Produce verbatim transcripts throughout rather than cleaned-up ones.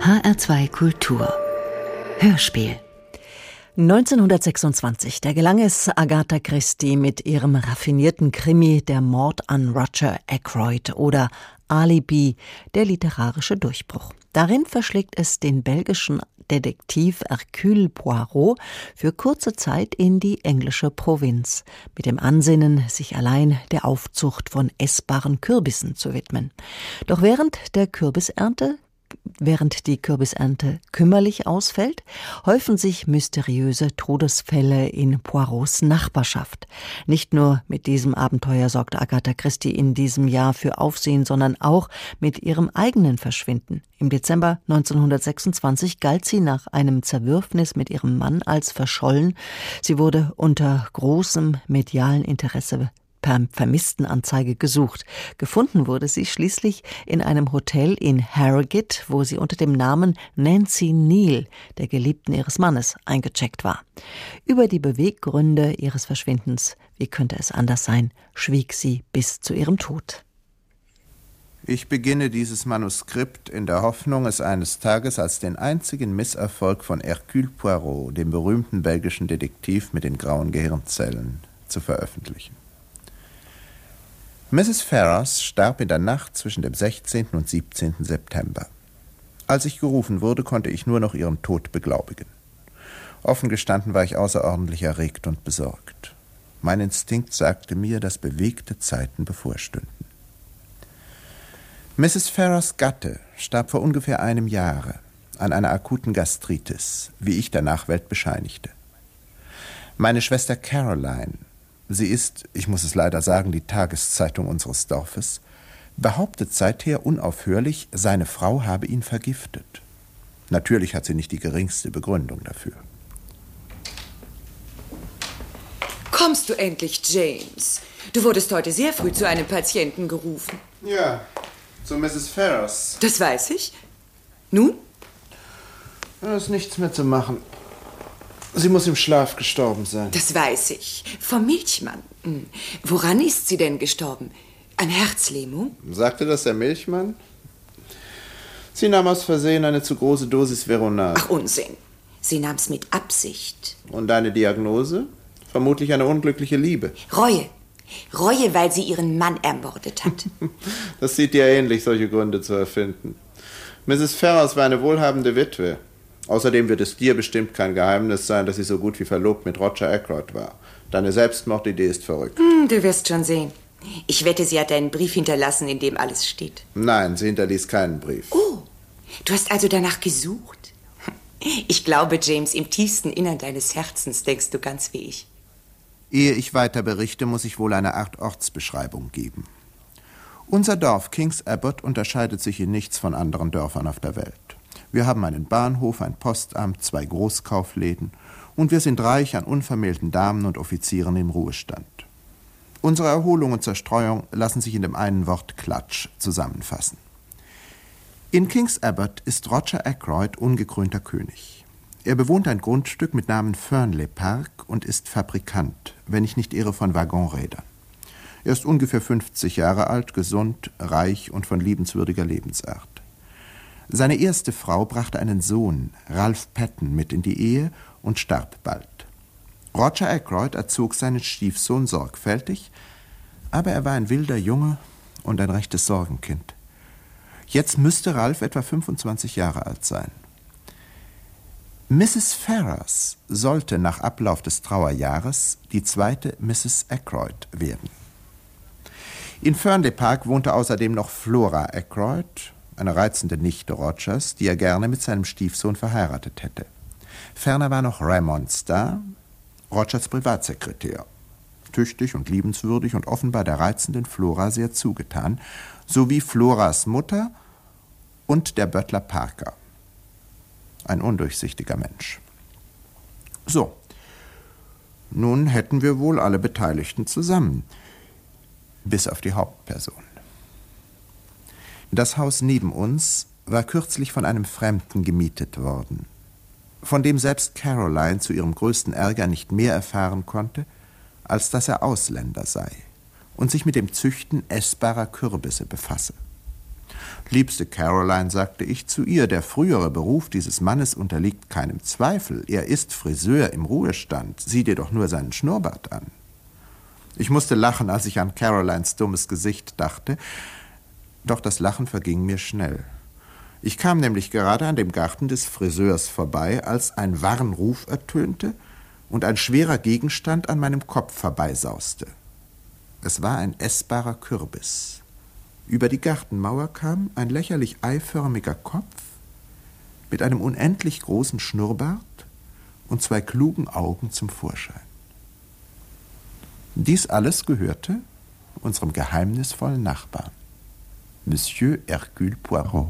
H R zwei Kultur Hörspiel. neunzehnhundertsechsundzwanzig, da gelang es Agatha Christie mit ihrem raffinierten Krimi Der Mord an Roger Ackroyd oder Alibi, der literarische Durchbruch. Darin verschlägt es den belgischen Detektiv Hercule Poirot für kurze Zeit in die englische Provinz, mit dem Ansinnen, sich allein der Aufzucht von essbaren Kürbissen zu widmen. Doch während der Kürbisernte Während die Kürbisernte kümmerlich ausfällt, häufen sich mysteriöse Todesfälle in Poirots Nachbarschaft. Nicht nur mit diesem Abenteuer sorgte Agatha Christie in diesem Jahr für Aufsehen, sondern auch mit ihrem eigenen Verschwinden. Im Dezember neunzehnhundertsechsundzwanzig galt sie nach einem Zerwürfnis mit ihrem Mann als verschollen. Sie wurde unter großem medialen Interesse per Vermisstenanzeige gesucht. Gefunden wurde sie schließlich in einem Hotel in Harrogate, wo sie unter dem Namen Nancy Neal, der Geliebten ihres Mannes, eingecheckt war. Über die Beweggründe ihres Verschwindens, wie könnte es anders sein, schwieg sie bis zu ihrem Tod. Ich beginne dieses Manuskript in der Hoffnung, es eines Tages als den einzigen Misserfolg von Hercule Poirot, dem berühmten belgischen Detektiv mit den grauen Gehirnzellen, zu veröffentlichen. Misses Ferrars starb in der Nacht zwischen dem sechzehnten und siebzehnten September. Als ich gerufen wurde, konnte ich nur noch ihren Tod beglaubigen. Offen gestanden war ich außerordentlich erregt und besorgt. Mein Instinkt sagte mir, dass bewegte Zeiten bevorstünden. Misses Ferrars Gatte starb vor ungefähr einem Jahre an einer akuten Gastritis, wie ich der Nachwelt bescheinigte. Meine Schwester Caroline, sie ist, ich muss es leider sagen, die Tageszeitung unseres Dorfes, behauptet seither unaufhörlich, seine Frau habe ihn vergiftet. Natürlich hat sie nicht die geringste Begründung dafür. Kommst du endlich, James? Du wurdest heute sehr früh zu einem Patienten gerufen. Ja, zu Misses Ferrars. Das weiß ich. Nun? Da ist nichts mehr zu machen. Sie muss im Schlaf gestorben sein. Das weiß ich. Vom Milchmann. Hm. Woran ist sie denn gestorben? An Herzlähmung? Sagte das der Milchmann? Sie nahm aus Versehen eine zu große Dosis Veronal. Ach, Unsinn. Sie nahm's mit Absicht. Und deine Diagnose? Vermutlich eine unglückliche Liebe. Reue. Reue, weil sie ihren Mann ermordet hat. Das sieht dir ähnlich, solche Gründe zu erfinden. Misses Ferrars war eine wohlhabende Witwe. Außerdem wird es dir bestimmt kein Geheimnis sein, dass sie so gut wie verlobt mit Roger Ackroyd war. Deine Selbstmordidee ist verrückt. Hm, du wirst schon sehen. Ich wette, sie hat einen Brief hinterlassen, in dem alles steht. Nein, sie hinterließ keinen Brief. Oh, du hast also danach gesucht? Ich glaube, James, im tiefsten Innern deines Herzens denkst du ganz wie ich. Ehe ich weiter berichte, muss ich wohl eine Art Ortsbeschreibung geben. Unser Dorf, King's Abbot, unterscheidet sich in nichts von anderen Dörfern auf der Welt. Wir haben einen Bahnhof, ein Postamt, zwei Großkaufläden und wir sind reich an unvermählten Damen und Offizieren im Ruhestand. Unsere Erholung und Zerstreuung lassen sich in dem einen Wort Klatsch zusammenfassen. In King's Abbot ist Roger Ackroyd ungekrönter König. Er bewohnt ein Grundstück mit Namen Fernley Park und ist Fabrikant, wenn ich nicht irre, von Waggonrädern. Er ist ungefähr fünfzig Jahre alt, gesund, reich und von liebenswürdiger Lebensart. Seine erste Frau brachte einen Sohn, Ralph Patton, mit in die Ehe und starb bald. Roger Ackroyd erzog seinen Stiefsohn sorgfältig, aber er war ein wilder Junge und ein rechtes Sorgenkind. Jetzt müsste Ralph etwa fünfundzwanzig Jahre alt sein. Misses Ferrars sollte nach Ablauf des Trauerjahres die zweite Misses Ackroyd werden. In Fernley Park wohnte außerdem noch Flora Ackroyd, eine reizende Nichte Rogers, die er gerne mit seinem Stiefsohn verheiratet hätte. Ferner war noch Raymond da, Rogers Privatsekretär. Tüchtig und liebenswürdig und offenbar der reizenden Flora sehr zugetan, sowie Floras Mutter und der Butler Parker. Ein undurchsichtiger Mensch. So, nun hätten wir wohl alle Beteiligten zusammen, bis auf die Hauptperson. Das Haus neben uns war kürzlich von einem Fremden gemietet worden, von dem selbst Caroline zu ihrem größten Ärger nicht mehr erfahren konnte, als dass er Ausländer sei und sich mit dem Züchten essbarer Kürbisse befasse. Liebste Caroline, sagte ich zu ihr, der frühere Beruf dieses Mannes unterliegt keinem Zweifel. Er ist Friseur im Ruhestand. Sieh dir doch nur seinen Schnurrbart an. Ich musste lachen, als ich an Carolines dummes Gesicht dachte, doch das Lachen verging mir schnell. Ich kam nämlich gerade an dem Garten des Friseurs vorbei, als ein Warnruf ertönte und ein schwerer Gegenstand an meinem Kopf vorbeisauste. Es war ein essbarer Kürbis. Über die Gartenmauer kam ein lächerlich eiförmiger Kopf mit einem unendlich großen Schnurrbart und zwei klugen Augen zum Vorschein. Dies alles gehörte unserem geheimnisvollen Nachbarn, Monsieur Hercule Poirot.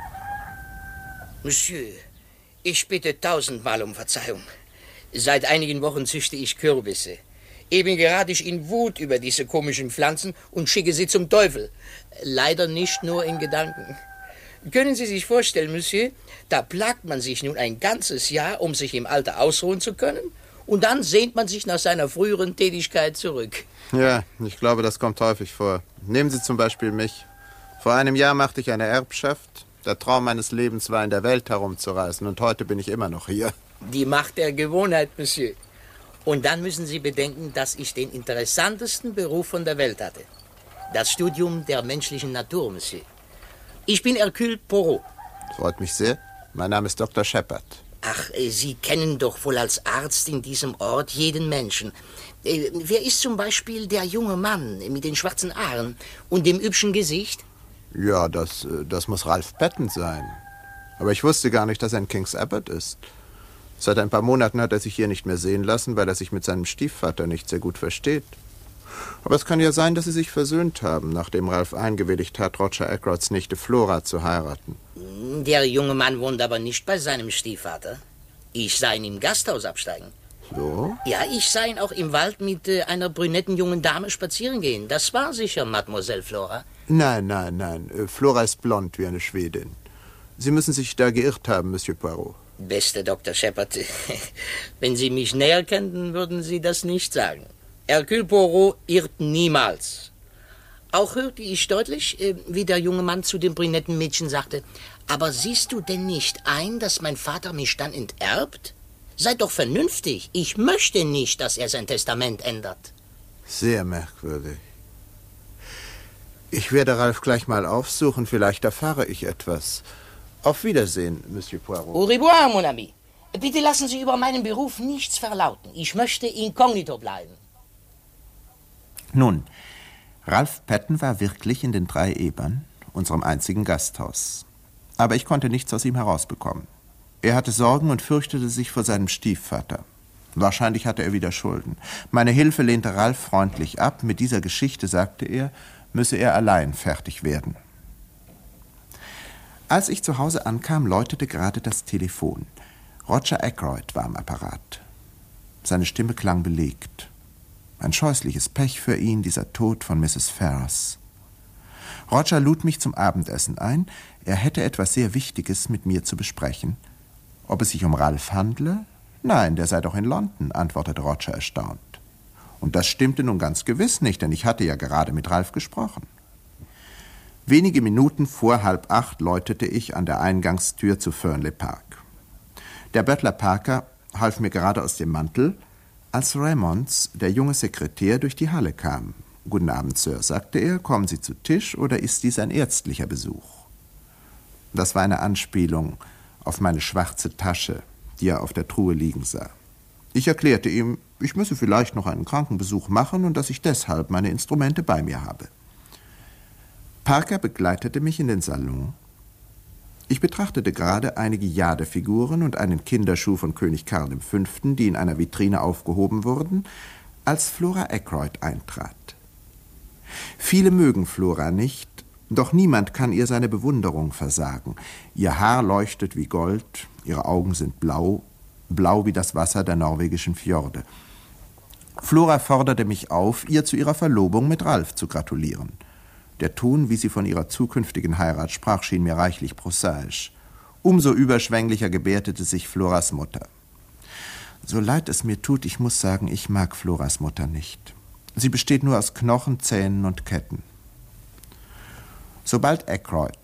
Monsieur, ich bitte tausendmal um Verzeihung. Seit einigen Wochen züchte ich Kürbisse. Eben gerate ich in Wut über diese komischen Pflanzen und schicke sie zum Teufel. Leider nicht nur in Gedanken. Können Sie sich vorstellen, Monsieur, da plagt man sich nun ein ganzes Jahr, um sich im Alter ausruhen zu können, und dann sehnt man sich nach seiner früheren Tätigkeit zurück. Ja, ich glaube, das kommt häufig vor. Nehmen Sie zum Beispiel mich. Vor einem Jahr machte ich eine Erbschaft. Der Traum meines Lebens war, in der Welt herumzureisen, und heute bin ich immer noch hier. Die Macht der Gewohnheit, Monsieur. Und dann müssen Sie bedenken, dass ich den interessantesten Beruf von der Welt hatte. Das Studium der menschlichen Natur, Monsieur. Ich bin Hercule Poirot. Freut mich sehr. Mein Name ist Doktor Shepard. Ach, Sie kennen doch wohl als Arzt in diesem Ort jeden Menschen. Wer ist zum Beispiel der junge Mann mit den schwarzen Haaren und dem hübschen Gesicht? Ja, das, das muss Ralph Patton sein. Aber ich wusste gar nicht, dass er in King's Abbot ist. Seit ein paar Monaten hat er sich hier nicht mehr sehen lassen, weil er sich mit seinem Stiefvater nicht sehr gut versteht. Aber es kann ja sein, dass sie sich versöhnt haben, nachdem Ralph eingewilligt hat, Roger Ackroyds Nichte Flora zu heiraten. Der junge Mann wohnt aber nicht bei seinem Stiefvater. Ich sah ihn im Gasthaus absteigen. So? Ja, ich sah ihn auch im Wald mit äh, einer brünetten jungen Dame spazieren gehen. Das war sicher Mademoiselle Flora. Nein, nein, nein. Flora ist blond wie eine Schwedin. Sie müssen sich da geirrt haben, Monsieur Poirot. Beste Doktor Shepard, wenn Sie mich näher kannten, würden Sie das nicht sagen. Hercule Poirot irrt niemals. Auch hörte ich deutlich, wie der junge Mann zu dem brünetten Mädchen sagte, aber siehst du denn nicht ein, dass mein Vater mich dann enterbt? Sei doch vernünftig. Ich möchte nicht, dass er sein Testament ändert. Sehr merkwürdig. Ich werde Ralph gleich mal aufsuchen. Vielleicht erfahre ich etwas. Auf Wiedersehen, Monsieur Poirot. Au revoir, mon ami. Bitte lassen Sie über meinen Beruf nichts verlauten. Ich möchte inkognito bleiben. Nun, Ralph Patton war wirklich in den Drei Ebern, unserem einzigen Gasthaus. Aber ich konnte nichts aus ihm herausbekommen. Er hatte Sorgen und fürchtete sich vor seinem Stiefvater. Wahrscheinlich hatte er wieder Schulden. Meine Hilfe lehnte Ralph freundlich ab. Mit dieser Geschichte, sagte er, müsse er allein fertig werden. Als ich zu Hause ankam, läutete gerade das Telefon. Roger Ackroyd war am Apparat. Seine Stimme klang belegt. Ein scheußliches Pech für ihn, dieser Tod von Misses Ferrars. Roger lud mich zum Abendessen ein. Er hätte etwas sehr Wichtiges mit mir zu besprechen. Ob es sich um Ralph handle? Nein, der sei doch in London, antwortete Roger erstaunt. Und das stimmte nun ganz gewiss nicht, denn ich hatte ja gerade mit Ralph gesprochen. Wenige Minuten vor halb acht läutete ich an der Eingangstür zu Fernley Park. Der Butler Parker half mir gerade aus dem Mantel, als Raymonds, der junge Sekretär, durch die Halle kam. »Guten Abend, Sir«, sagte er, »kommen Sie zu Tisch oder ist dies ein ärztlicher Besuch?« Das war eine Anspielung auf meine schwarze Tasche, die er auf der Truhe liegen sah. Ich erklärte ihm, ich müsse vielleicht noch einen Krankenbesuch machen und dass ich deshalb meine Instrumente bei mir habe. Parker begleitete mich in den Salon. Ich betrachtete gerade einige Jadefiguren und einen Kinderschuh von König Karl der Fünfte., die in einer Vitrine aufgehoben wurden, als Flora Ackroyd eintrat. Viele mögen Flora nicht, doch niemand kann ihr seine Bewunderung versagen. Ihr Haar leuchtet wie Gold, ihre Augen sind blau, blau wie das Wasser der norwegischen Fjorde. Flora forderte mich auf, ihr zu ihrer Verlobung mit Ralph zu gratulieren. Der Ton, wie sie von ihrer zukünftigen Heirat sprach, schien mir reichlich prosaisch. Umso überschwänglicher gebärdete sich Floras Mutter. So leid es mir tut, ich muss sagen, ich mag Floras Mutter nicht. Sie besteht nur aus Knochen, Zähnen und Ketten. Sobald Ackroyd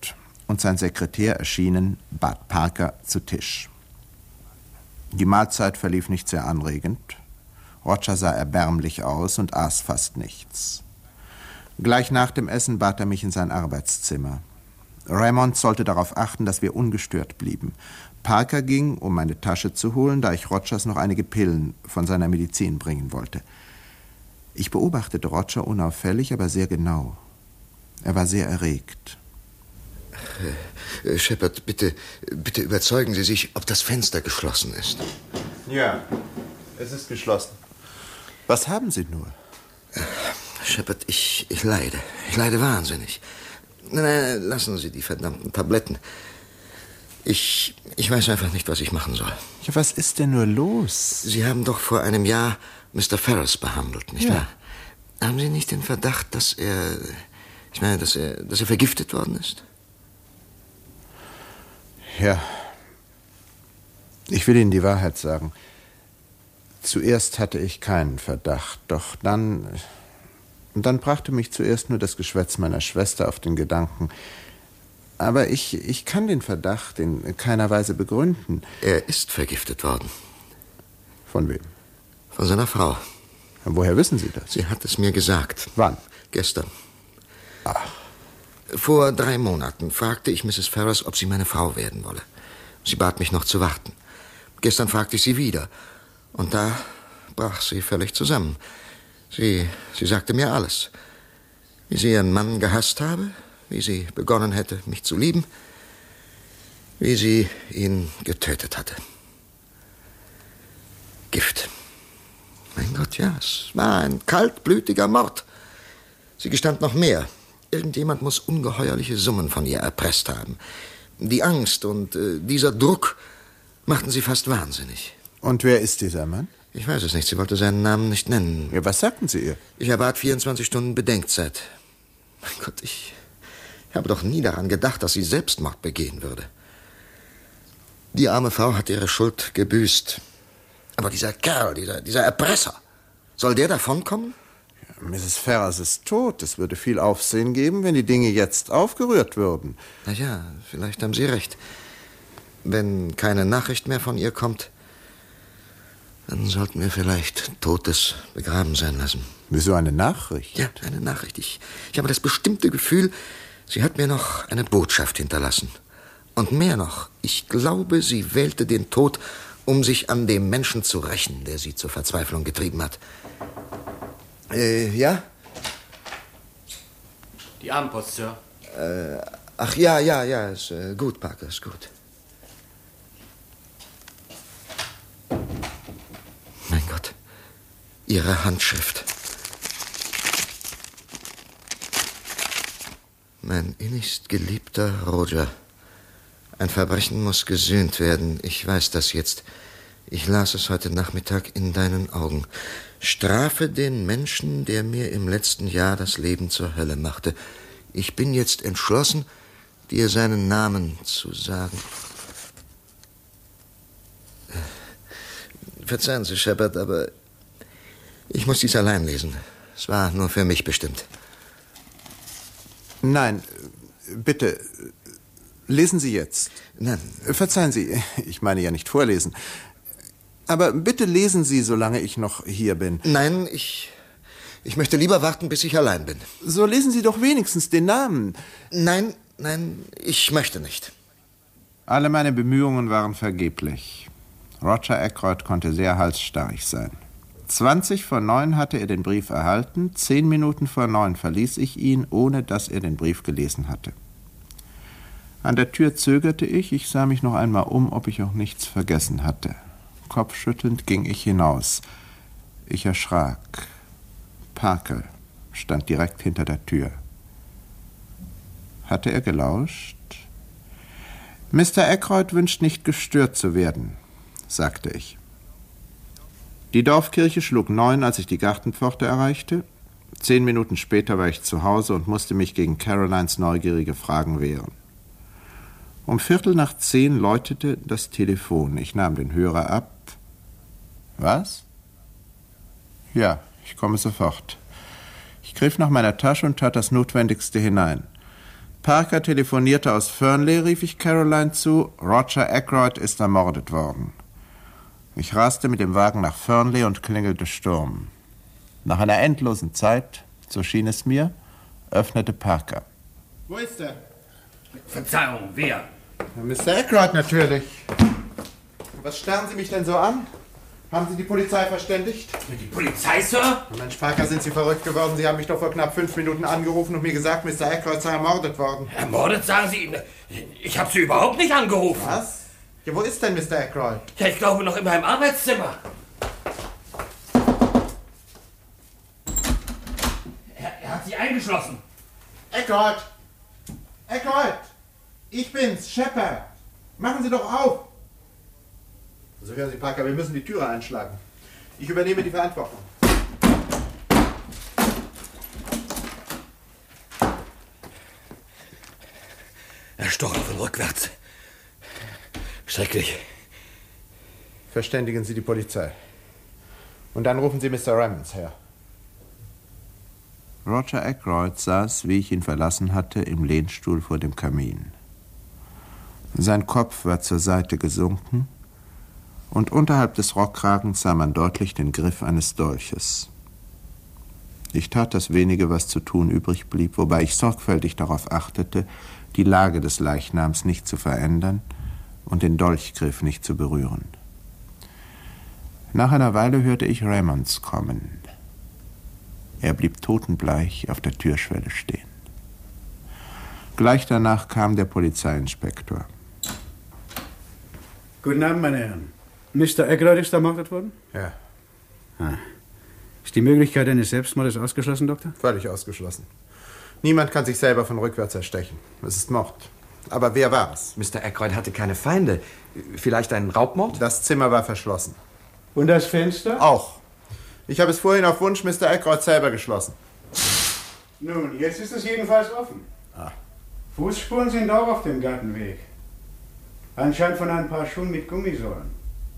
und sein Sekretär erschienen, bat Parker zu Tisch. Die Mahlzeit verlief nicht sehr anregend. Roger sah erbärmlich aus und aß fast nichts. Gleich nach dem Essen bat er mich in sein Arbeitszimmer. Raymond sollte darauf achten, dass wir ungestört blieben. Parker ging, um meine Tasche zu holen, da ich Rogers noch einige Pillen von seiner Medizin bringen wollte. Ich beobachtete Roger unauffällig, aber sehr genau. Er war sehr erregt. Äh, Shepard, bitte, bitte überzeugen Sie sich, ob das Fenster geschlossen ist. Ja, es ist geschlossen. Was haben Sie nur? Äh, Shepard, ich, ich leide. Ich leide wahnsinnig. Nein, nein, lassen Sie die verdammten Tabletten. Ich, ich weiß einfach nicht, was ich machen soll. Ja, was ist denn nur los? Sie haben doch vor einem Jahr Mister Ferris behandelt, nicht ja. wahr? Haben Sie nicht den Verdacht, dass er... Ich meine, dass er, dass er vergiftet worden ist? Ja. Ich will Ihnen die Wahrheit sagen. Zuerst hatte ich keinen Verdacht, doch dann... Dann brachte mich zuerst nur das Geschwätz meiner Schwester auf den Gedanken. Aber ich, ich kann den Verdacht in keiner Weise begründen. Er ist vergiftet worden. Von wem? Von seiner Frau. Woher wissen Sie das? Sie hat es mir gesagt. Wann? Gestern. Ach. Vor drei Monaten fragte ich Misses Ferris, ob sie meine Frau werden wolle. Sie bat mich noch zu warten. Gestern fragte ich sie wieder. Und da brach sie völlig zusammen. Sie, sie sagte mir alles. Wie sie ihren Mann gehasst habe, wie sie begonnen hätte, mich zu lieben, wie sie ihn getötet hatte. Gift. Mein Gott, ja, es war ein kaltblütiger Mord. Sie gestand noch mehr. Irgendjemand muss ungeheuerliche Summen von ihr erpresst haben. Die Angst und äh, dieser Druck machten sie fast wahnsinnig. Und wer ist dieser Mann? Ich weiß es nicht, sie wollte seinen Namen nicht nennen. Ja, was sagten Sie ihr? Ich erbat vierundzwanzig Stunden Bedenkzeit. Mein Gott, ich, ich habe doch nie daran gedacht, dass sie Selbstmord begehen würde. Die arme Frau hat ihre Schuld gebüßt. Aber dieser Kerl, dieser, dieser Erpresser, soll der davonkommen? Ja, Misses Ferris ist tot. Es würde viel Aufsehen geben, wenn die Dinge jetzt aufgerührt würden. Na ja, vielleicht haben Sie recht. Wenn keine Nachricht mehr von ihr kommt, dann sollten wir vielleicht Totes begraben sein lassen. Wieso eine Nachricht? Ja, eine Nachricht. Ich, ich habe das bestimmte Gefühl, sie hat mir noch eine Botschaft hinterlassen. Und mehr noch, ich glaube, sie wählte den Tod, um sich an dem Menschen zu rächen, der sie zur Verzweiflung getrieben hat. Äh, ja? Die Abendpost, Sir. Äh, ach ja, ja, ja, ist äh, gut, Parker, ist gut. Mein Gott, Ihre Handschrift. Mein innigst geliebter Roger. Ein Verbrechen muss gesühnt werden. Ich weiß das jetzt. Ich las es heute Nachmittag in deinen Augen. Strafe den Menschen, der mir im letzten Jahr das Leben zur Hölle machte. Ich bin jetzt entschlossen, dir seinen Namen zu sagen. Verzeihen Sie, Shepard, aber ich muss dies allein lesen. Es war nur für mich bestimmt. Nein, bitte, lesen Sie jetzt. Nein. Verzeihen Sie, ich meine ja nicht vorlesen. Aber bitte lesen Sie, solange ich noch hier bin. Nein, ich, ich möchte lieber warten, bis ich allein bin. So lesen Sie doch wenigstens den Namen. Nein, nein, ich möchte nicht. Alle meine Bemühungen waren vergeblich. Roger Ackroyd konnte sehr halsstarrig sein. Zwanzig vor neun hatte er den Brief erhalten, zehn Minuten vor neun verließ ich ihn, ohne dass er den Brief gelesen hatte. An der Tür zögerte ich, ich sah mich noch einmal um, ob ich auch nichts vergessen hatte. Kopfschüttelnd ging ich hinaus. Ich erschrak. Parker stand direkt hinter der Tür. Hatte er gelauscht? Mister Ackroyd wünscht nicht gestört zu werden, sagte ich. Die Dorfkirche schlug neun, als ich die Gartenpforte erreichte. Zehn Minuten später war ich zu Hause und musste mich gegen Carolines neugierige Fragen wehren. Um Viertel nach zehn läutete das Telefon. Ich nahm den Hörer ab. Was? Ja, ich komme sofort. Ich griff nach meiner Tasche und tat das Notwendigste hinein. Parker telefonierte aus Fernley, rief ich Caroline zu. Roger Ackroyd ist ermordet worden. Ich raste mit dem Wagen nach Fernley und klingelte Sturm. Nach einer endlosen Zeit, so schien es mir, öffnete Parker. Wo ist er? Verzeihung, wer? Mister Ackroyd natürlich. Was starren Sie mich denn so an? Haben Sie die Polizei verständigt? Die Polizei, Sir? Mensch, Parker, sind Sie verrückt geworden? Sie haben mich doch vor knapp fünf Minuten angerufen und mir gesagt, Mister Ackroyd sei ermordet worden. Ermordet, sagen Sie? Ich habe Sie überhaupt nicht angerufen. Was? Ja, wo ist denn Mister Ackroyd? Ja, ich glaube noch in meinem Arbeitszimmer. Er, er hat Sie eingeschlossen. Ackroyd! Ackroyd! Ich bin's, Shepard. Machen Sie doch auf! So, hören Sie, Parker, wir müssen die Türe einschlagen. Ich übernehme die Verantwortung. Erstochen von rückwärts. Schrecklich. Verständigen Sie die Polizei. Und dann rufen Sie Mister Rammonds her. Roger Ackroyd saß, wie ich ihn verlassen hatte, im Lehnstuhl vor dem Kamin. Sein Kopf war zur Seite gesunken und unterhalb des Rockkragens sah man deutlich den Griff eines Dolches. Ich tat das wenige, was zu tun übrig blieb, wobei ich sorgfältig darauf achtete, die Lage des Leichnams nicht zu verändern und den Dolchgriff nicht zu berühren. Nach einer Weile hörte ich Rammonds kommen. Er blieb totenbleich auf der Türschwelle stehen. Gleich danach kam der Polizeiinspektor. Guten Abend, meine Herren. Mister Ackroyd ist ermordet worden? Ja. Ah. Ist die Möglichkeit eines Selbstmordes ausgeschlossen, Doktor? Völlig ausgeschlossen. Niemand kann sich selber von rückwärts erstechen. Es ist Mord. Aber wer war es? Mister Ackroyd hatte keine Feinde. Vielleicht ein Raubmord? Das Zimmer war verschlossen. Und das Fenster? Auch. Ich habe es vorhin auf Wunsch Mister Ackroyd selber geschlossen. Nun, jetzt ist es jedenfalls offen. Ah. Fußspuren sind auch auf dem Gartenweg. Anscheinend von ein paar Schuhen mit Gummisohlen.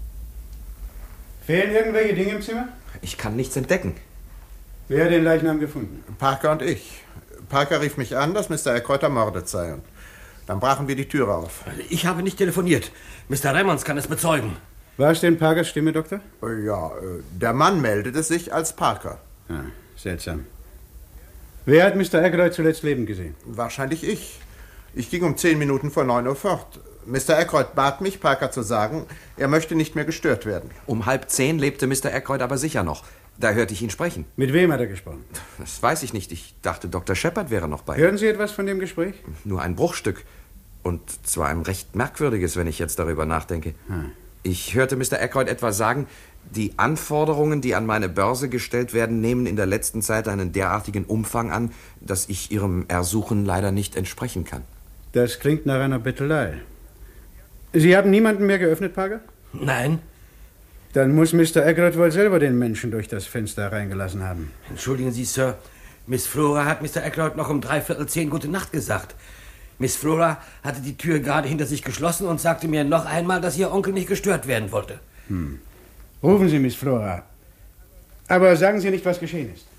Fehlen irgendwelche Dinge im Zimmer? Ich kann nichts entdecken. Wer hat den Leichnam gefunden? Parker und ich. Parker rief mich an, dass Mister Ackroyd ermordet sei. Und dann brachen wir die Türe auf. Ich habe nicht telefoniert. Mister Rammonds kann es bezeugen. War es denn Parkers Stimme, Doktor? Ja, der Mann meldete sich als Parker. Ah, seltsam. Wer hat Mister Ackroyd zuletzt lebend gesehen? Wahrscheinlich ich. Ich ging um zehn Minuten vor neun Uhr fort. Mister Ackroyd bat mich, Parker zu sagen, er möchte nicht mehr gestört werden. Um halb zehn lebte Mister Ackroyd aber sicher noch. Da hörte ich ihn sprechen. Mit wem hat er gesprochen? Das weiß ich nicht. Ich dachte, Doktor Shepard wäre noch bei ihm. Hören Sie etwas von dem Gespräch? Nur ein Bruchstück. Und zwar ein recht merkwürdiges, wenn ich jetzt darüber nachdenke. Hm. Ich hörte Mister Ackroyd etwas sagen, die Anforderungen, die an meine Börse gestellt werden, nehmen in der letzten Zeit einen derartigen Umfang an, dass ich Ihrem Ersuchen leider nicht entsprechen kann. Das klingt nach einer Bettelei. Sie haben niemanden mehr geöffnet, Parker? Nein. Dann muss Mister Ackroyd wohl selber den Menschen durch das Fenster reingelassen haben. Entschuldigen Sie, Sir. Miss Flora hat Mister Ackroyd noch um dreiviertel zehn gute Nacht gesagt. Miss Flora hatte die Tür gerade hinter sich geschlossen und sagte mir noch einmal, dass ihr Onkel nicht gestört werden wollte. Hm. Rufen Sie Miss Flora. Aber sagen Sie nicht, was geschehen ist.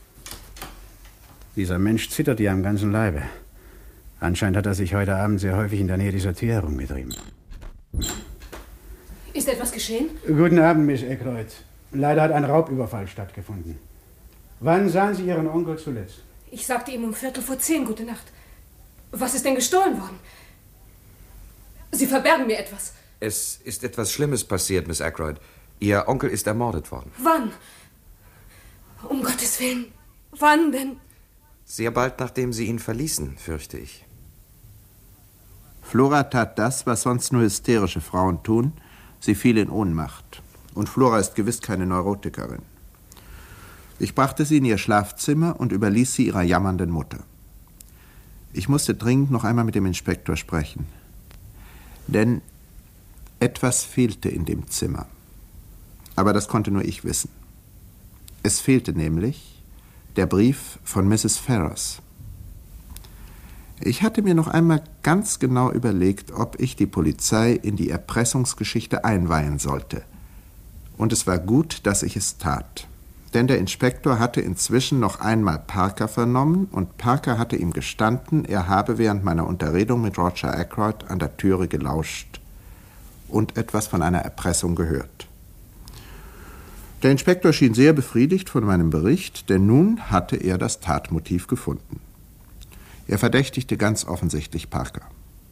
Dieser Mensch zittert ihr am ganzen Leibe. Anscheinend hat er sich heute Abend sehr häufig in der Nähe dieser Tür herumgetrieben. Ist etwas geschehen? Guten Abend, Miss Ackroyd. Leider hat ein Raubüberfall stattgefunden. Wann sahen Sie Ihren Onkel zuletzt? Ich sagte ihm um Viertel vor zehn gute Nacht. Was ist denn gestohlen worden? Sie verbergen mir etwas. Es ist etwas Schlimmes passiert, Miss Ackroyd. Ihr Onkel ist ermordet worden. Wann? Um Gottes Willen. Wann denn? Sehr bald, nachdem Sie ihn verließen, fürchte ich. Flora tat das, was sonst nur hysterische Frauen tun. Sie fiel in Ohnmacht. Und Flora ist gewiss keine Neurotikerin. Ich brachte sie in ihr Schlafzimmer und überließ sie ihrer jammernden Mutter. Ich musste dringend noch einmal mit dem Inspektor sprechen. Denn etwas fehlte in dem Zimmer. Aber das konnte nur ich wissen. Es fehlte nämlich der Brief von Misses Ferrars. Ich hatte mir noch einmal ganz genau überlegt, ob ich die Polizei in die Erpressungsgeschichte einweihen sollte. Und es war gut, dass ich es tat. Denn der Inspektor hatte inzwischen noch einmal Parker vernommen und Parker hatte ihm gestanden, er habe während meiner Unterredung mit Roger Ackroyd an der Türe gelauscht und etwas von einer Erpressung gehört. Der Inspektor schien sehr befriedigt von meinem Bericht, denn nun hatte er das Tatmotiv gefunden. Er verdächtigte ganz offensichtlich Parker.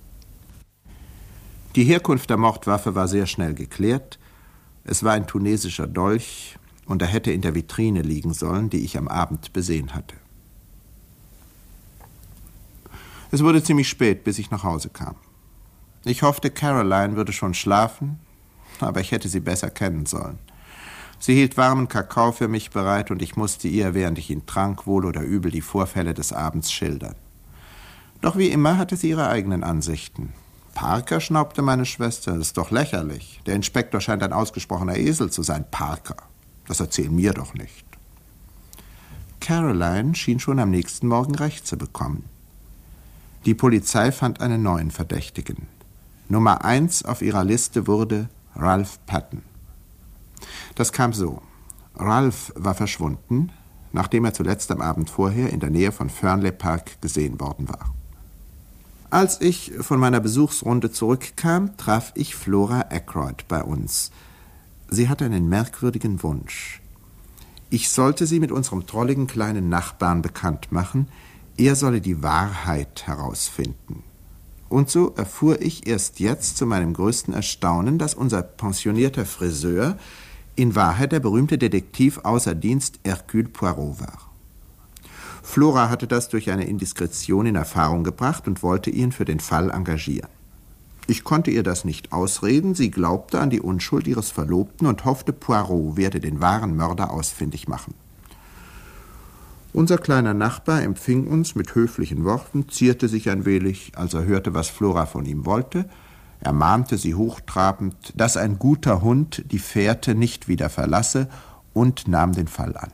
Die Herkunft der Mordwaffe war sehr schnell geklärt. Es war ein tunesischer Dolch, und er hätte in der Vitrine liegen sollen, die ich am Abend besehen hatte. Es wurde ziemlich spät, bis ich nach Hause kam. Ich hoffte, Caroline würde schon schlafen, aber ich hätte sie besser kennen sollen. Sie hielt warmen Kakao für mich bereit und ich musste ihr, während ich ihn trank, wohl oder übel die Vorfälle des Abends schildern. Doch wie immer hatte sie ihre eigenen Ansichten. Parker, schnaubte meine Schwester, das ist doch lächerlich. Der Inspektor scheint ein ausgesprochener Esel zu sein. Parker. Das erzähl mir doch nicht. Caroline schien schon am nächsten Morgen recht zu bekommen. Die Polizei fand einen neuen Verdächtigen. Nummer eins auf ihrer Liste wurde Ralph Patton. Das kam so. Ralph war verschwunden, nachdem er zuletzt am Abend vorher in der Nähe von Fernley Park gesehen worden war. Als ich von meiner Besuchsrunde zurückkam, traf ich Flora Ackroyd bei uns. Sie hatte einen merkwürdigen Wunsch. Ich sollte sie mit unserem drolligen kleinen Nachbarn bekannt machen, er solle die Wahrheit herausfinden. Und so erfuhr ich erst jetzt zu meinem größten Erstaunen, dass unser pensionierter Friseur in Wahrheit der berühmte Detektiv außer Dienst Hercule Poirot war. Flora hatte das durch eine Indiskretion in Erfahrung gebracht und wollte ihn für den Fall engagieren. Ich konnte ihr das nicht ausreden, sie glaubte an die Unschuld ihres Verlobten und hoffte, Poirot werde den wahren Mörder ausfindig machen. Unser kleiner Nachbar empfing uns mit höflichen Worten, zierte sich ein wenig, als er hörte, was Flora von ihm wollte, ermahnte sie hochtrabend, dass ein guter Hund die Fährte nicht wieder verlasse und nahm den Fall an.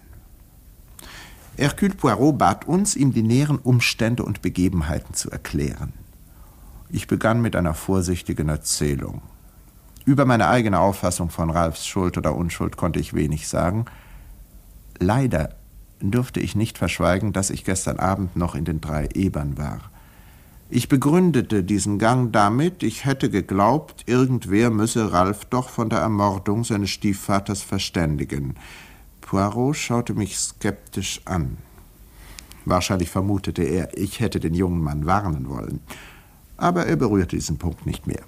Hercule Poirot bat uns, ihm die näheren Umstände und Begebenheiten zu erklären. Ich begann mit einer vorsichtigen Erzählung. Über meine eigene Auffassung von Ralphs Schuld oder Unschuld konnte ich wenig sagen. Leider durfte ich nicht verschweigen, dass ich gestern Abend noch in den Drei Ebern war. Ich begründete diesen Gang damit, ich hätte geglaubt, irgendwer müsse Ralph doch von der Ermordung seines Stiefvaters verständigen. Poirot schaute mich skeptisch an. Wahrscheinlich vermutete er, ich hätte den jungen Mann warnen wollen. Aber er berührte diesen Punkt nicht mehr.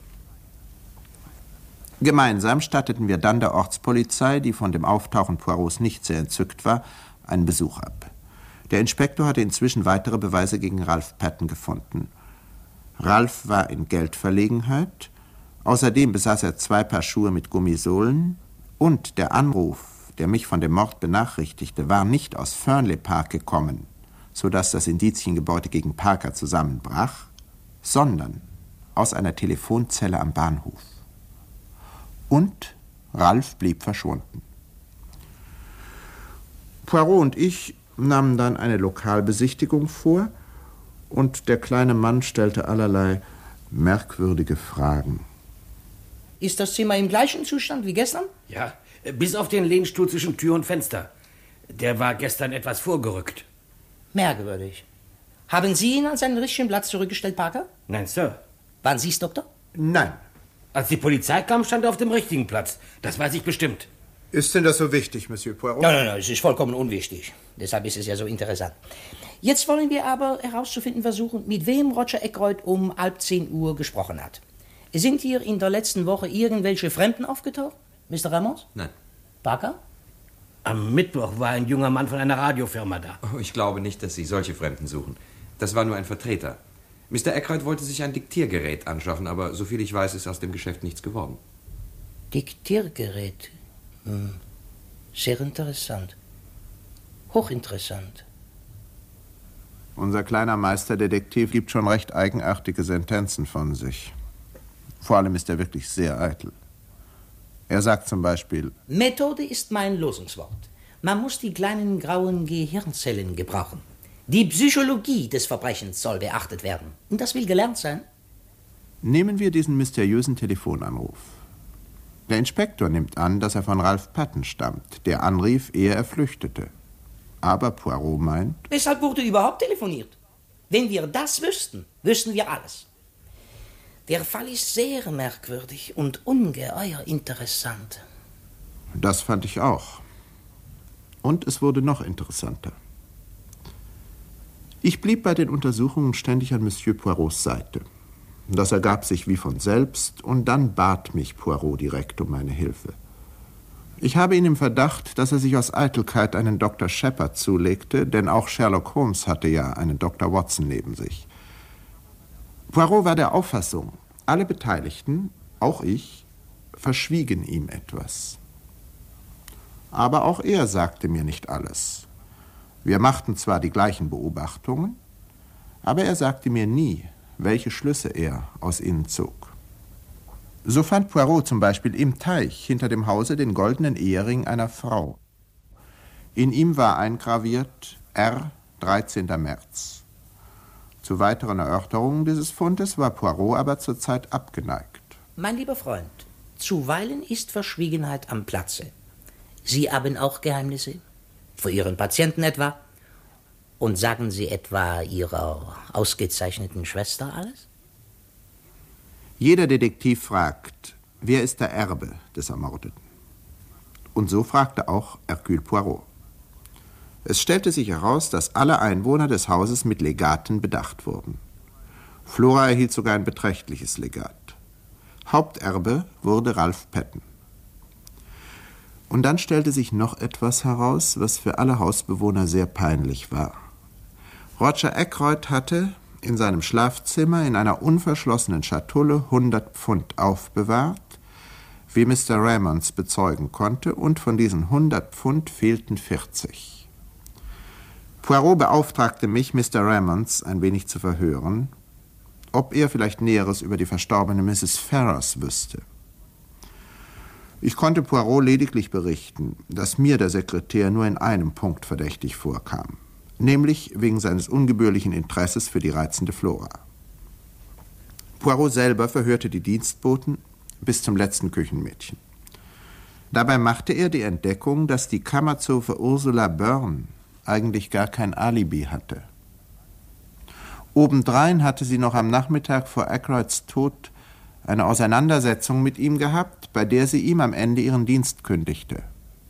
Gemeinsam statteten wir dann der Ortspolizei, die von dem Auftauchen Poirots nicht sehr entzückt war, einen Besuch ab. Der Inspektor hatte inzwischen weitere Beweise gegen Ralph Patton gefunden. Ralph war in Geldverlegenheit, außerdem besaß er zwei Paar Schuhe mit Gummisohlen und der Anruf, der mich von dem Mord benachrichtigte, war nicht aus Fernley Park gekommen, sodass das Indiziengebäude gegen Parker zusammenbrach, sondern aus einer Telefonzelle am Bahnhof. Und Ralph blieb verschwunden. Poirot und ich nahmen dann eine Lokalbesichtigung vor und der kleine Mann stellte allerlei merkwürdige Fragen. Ist das Zimmer im gleichen Zustand wie gestern? Ja, bis auf den Lehnstuhl zwischen Tür und Fenster. Der war gestern etwas vorgerückt. Merkwürdig. Haben Sie ihn an seinen richtigen Platz zurückgestellt, Parker? Nein, Sir. Waren Sie es, Doktor? Nein. Als die Polizei kam, stand er auf dem richtigen Platz. Das weiß ich bestimmt. Ist denn das so wichtig, Monsieur Poirot? Nein, nein, nein, es ist vollkommen unwichtig. Deshalb ist es ja so interessant. Jetzt wollen wir aber herauszufinden versuchen, mit wem Roger Ackroyd um halb zehn Uhr gesprochen hat. Sind hier in der letzten Woche irgendwelche Fremden aufgetaucht? Mister Ramos? Nein. Parker? Am Mittwoch war ein junger Mann von einer Radiofirma da. Oh, ich glaube nicht, dass Sie solche Fremden suchen. Das war nur ein Vertreter. Mister Ackroyd wollte sich ein Diktiergerät anschaffen, aber soviel ich weiß, ist aus dem Geschäft nichts geworden. Diktiergerät? Hm. Sehr interessant. Hochinteressant. Unser kleiner Meisterdetektiv gibt schon recht eigenartige Sentenzen von sich. Vor allem ist er wirklich sehr eitel. Er sagt zum Beispiel: Methode ist mein Losungswort. Man muss die kleinen grauen Gehirnzellen gebrauchen. Die Psychologie des Verbrechens soll beachtet werden. Und das will gelernt sein. Nehmen wir diesen mysteriösen Telefonanruf. Der Inspektor nimmt an, dass er von Ralph Patton stammt, der anrief, ehe er flüchtete. Aber Poirot meint... Weshalb wurde überhaupt telefoniert? Wenn wir das wüssten, wüssten wir alles. Der Fall ist sehr merkwürdig und ungeheuer interessant. Das fand ich auch. Und es wurde noch interessanter. Ich blieb bei den Untersuchungen ständig an Monsieur Poirots Seite. Das ergab sich wie von selbst, und dann bat mich Poirot direkt um meine Hilfe. Ich habe ihn im Verdacht, dass er sich aus Eitelkeit einen Doktor Shepard zulegte, denn auch Sherlock Holmes hatte ja einen Doktor Watson neben sich. Poirot war der Auffassung, alle Beteiligten, auch ich, verschwiegen ihm etwas. Aber auch er sagte mir nicht alles. Wir machten zwar die gleichen Beobachtungen, aber er sagte mir nie, welche Schlüsse er aus ihnen zog. So fand Poirot zum Beispiel im Teich hinter dem Hause den goldenen Ehering einer Frau. In ihm war eingraviert R. dreizehnter März. Zu weiteren Erörterungen dieses Fundes war Poirot aber zurzeit abgeneigt. Mein lieber Freund, zuweilen ist Verschwiegenheit am Platze. Sie haben auch Geheimnisse? Vor Ihren Patienten etwa? Und sagen Sie etwa Ihrer ausgezeichneten Schwester alles? Jeder Detektiv fragt, wer ist der Erbe des Ermordeten? Und so fragte auch Hercule Poirot. Es stellte sich heraus, dass alle Einwohner des Hauses mit Legaten bedacht wurden. Flora erhielt sogar ein beträchtliches Legat. Haupterbe wurde Ralph Patton. Und dann stellte sich noch etwas heraus, was für alle Hausbewohner sehr peinlich war. Roger Ackroyd hatte in seinem Schlafzimmer in einer unverschlossenen Schatulle hundert Pfund aufbewahrt, wie Mister Rammonds bezeugen konnte, und von diesen hundert Pfund fehlten vierzig. Poirot beauftragte mich, Mister Rammonds ein wenig zu verhören, ob er vielleicht Näheres über die verstorbene Misses Ferrars wüsste. Ich konnte Poirot lediglich berichten, dass mir der Sekretär nur in einem Punkt verdächtig vorkam, nämlich wegen seines ungebührlichen Interesses für die reizende Flora. Poirot selber verhörte die Dienstboten bis zum letzten Küchenmädchen. Dabei machte er die Entdeckung, dass die Kammerzofe Ursula Byrne eigentlich gar kein Alibi hatte. Obendrein hatte sie noch am Nachmittag vor Ackroyds Tod eine Auseinandersetzung mit ihm gehabt, bei der sie ihm am Ende ihren Dienst kündigte.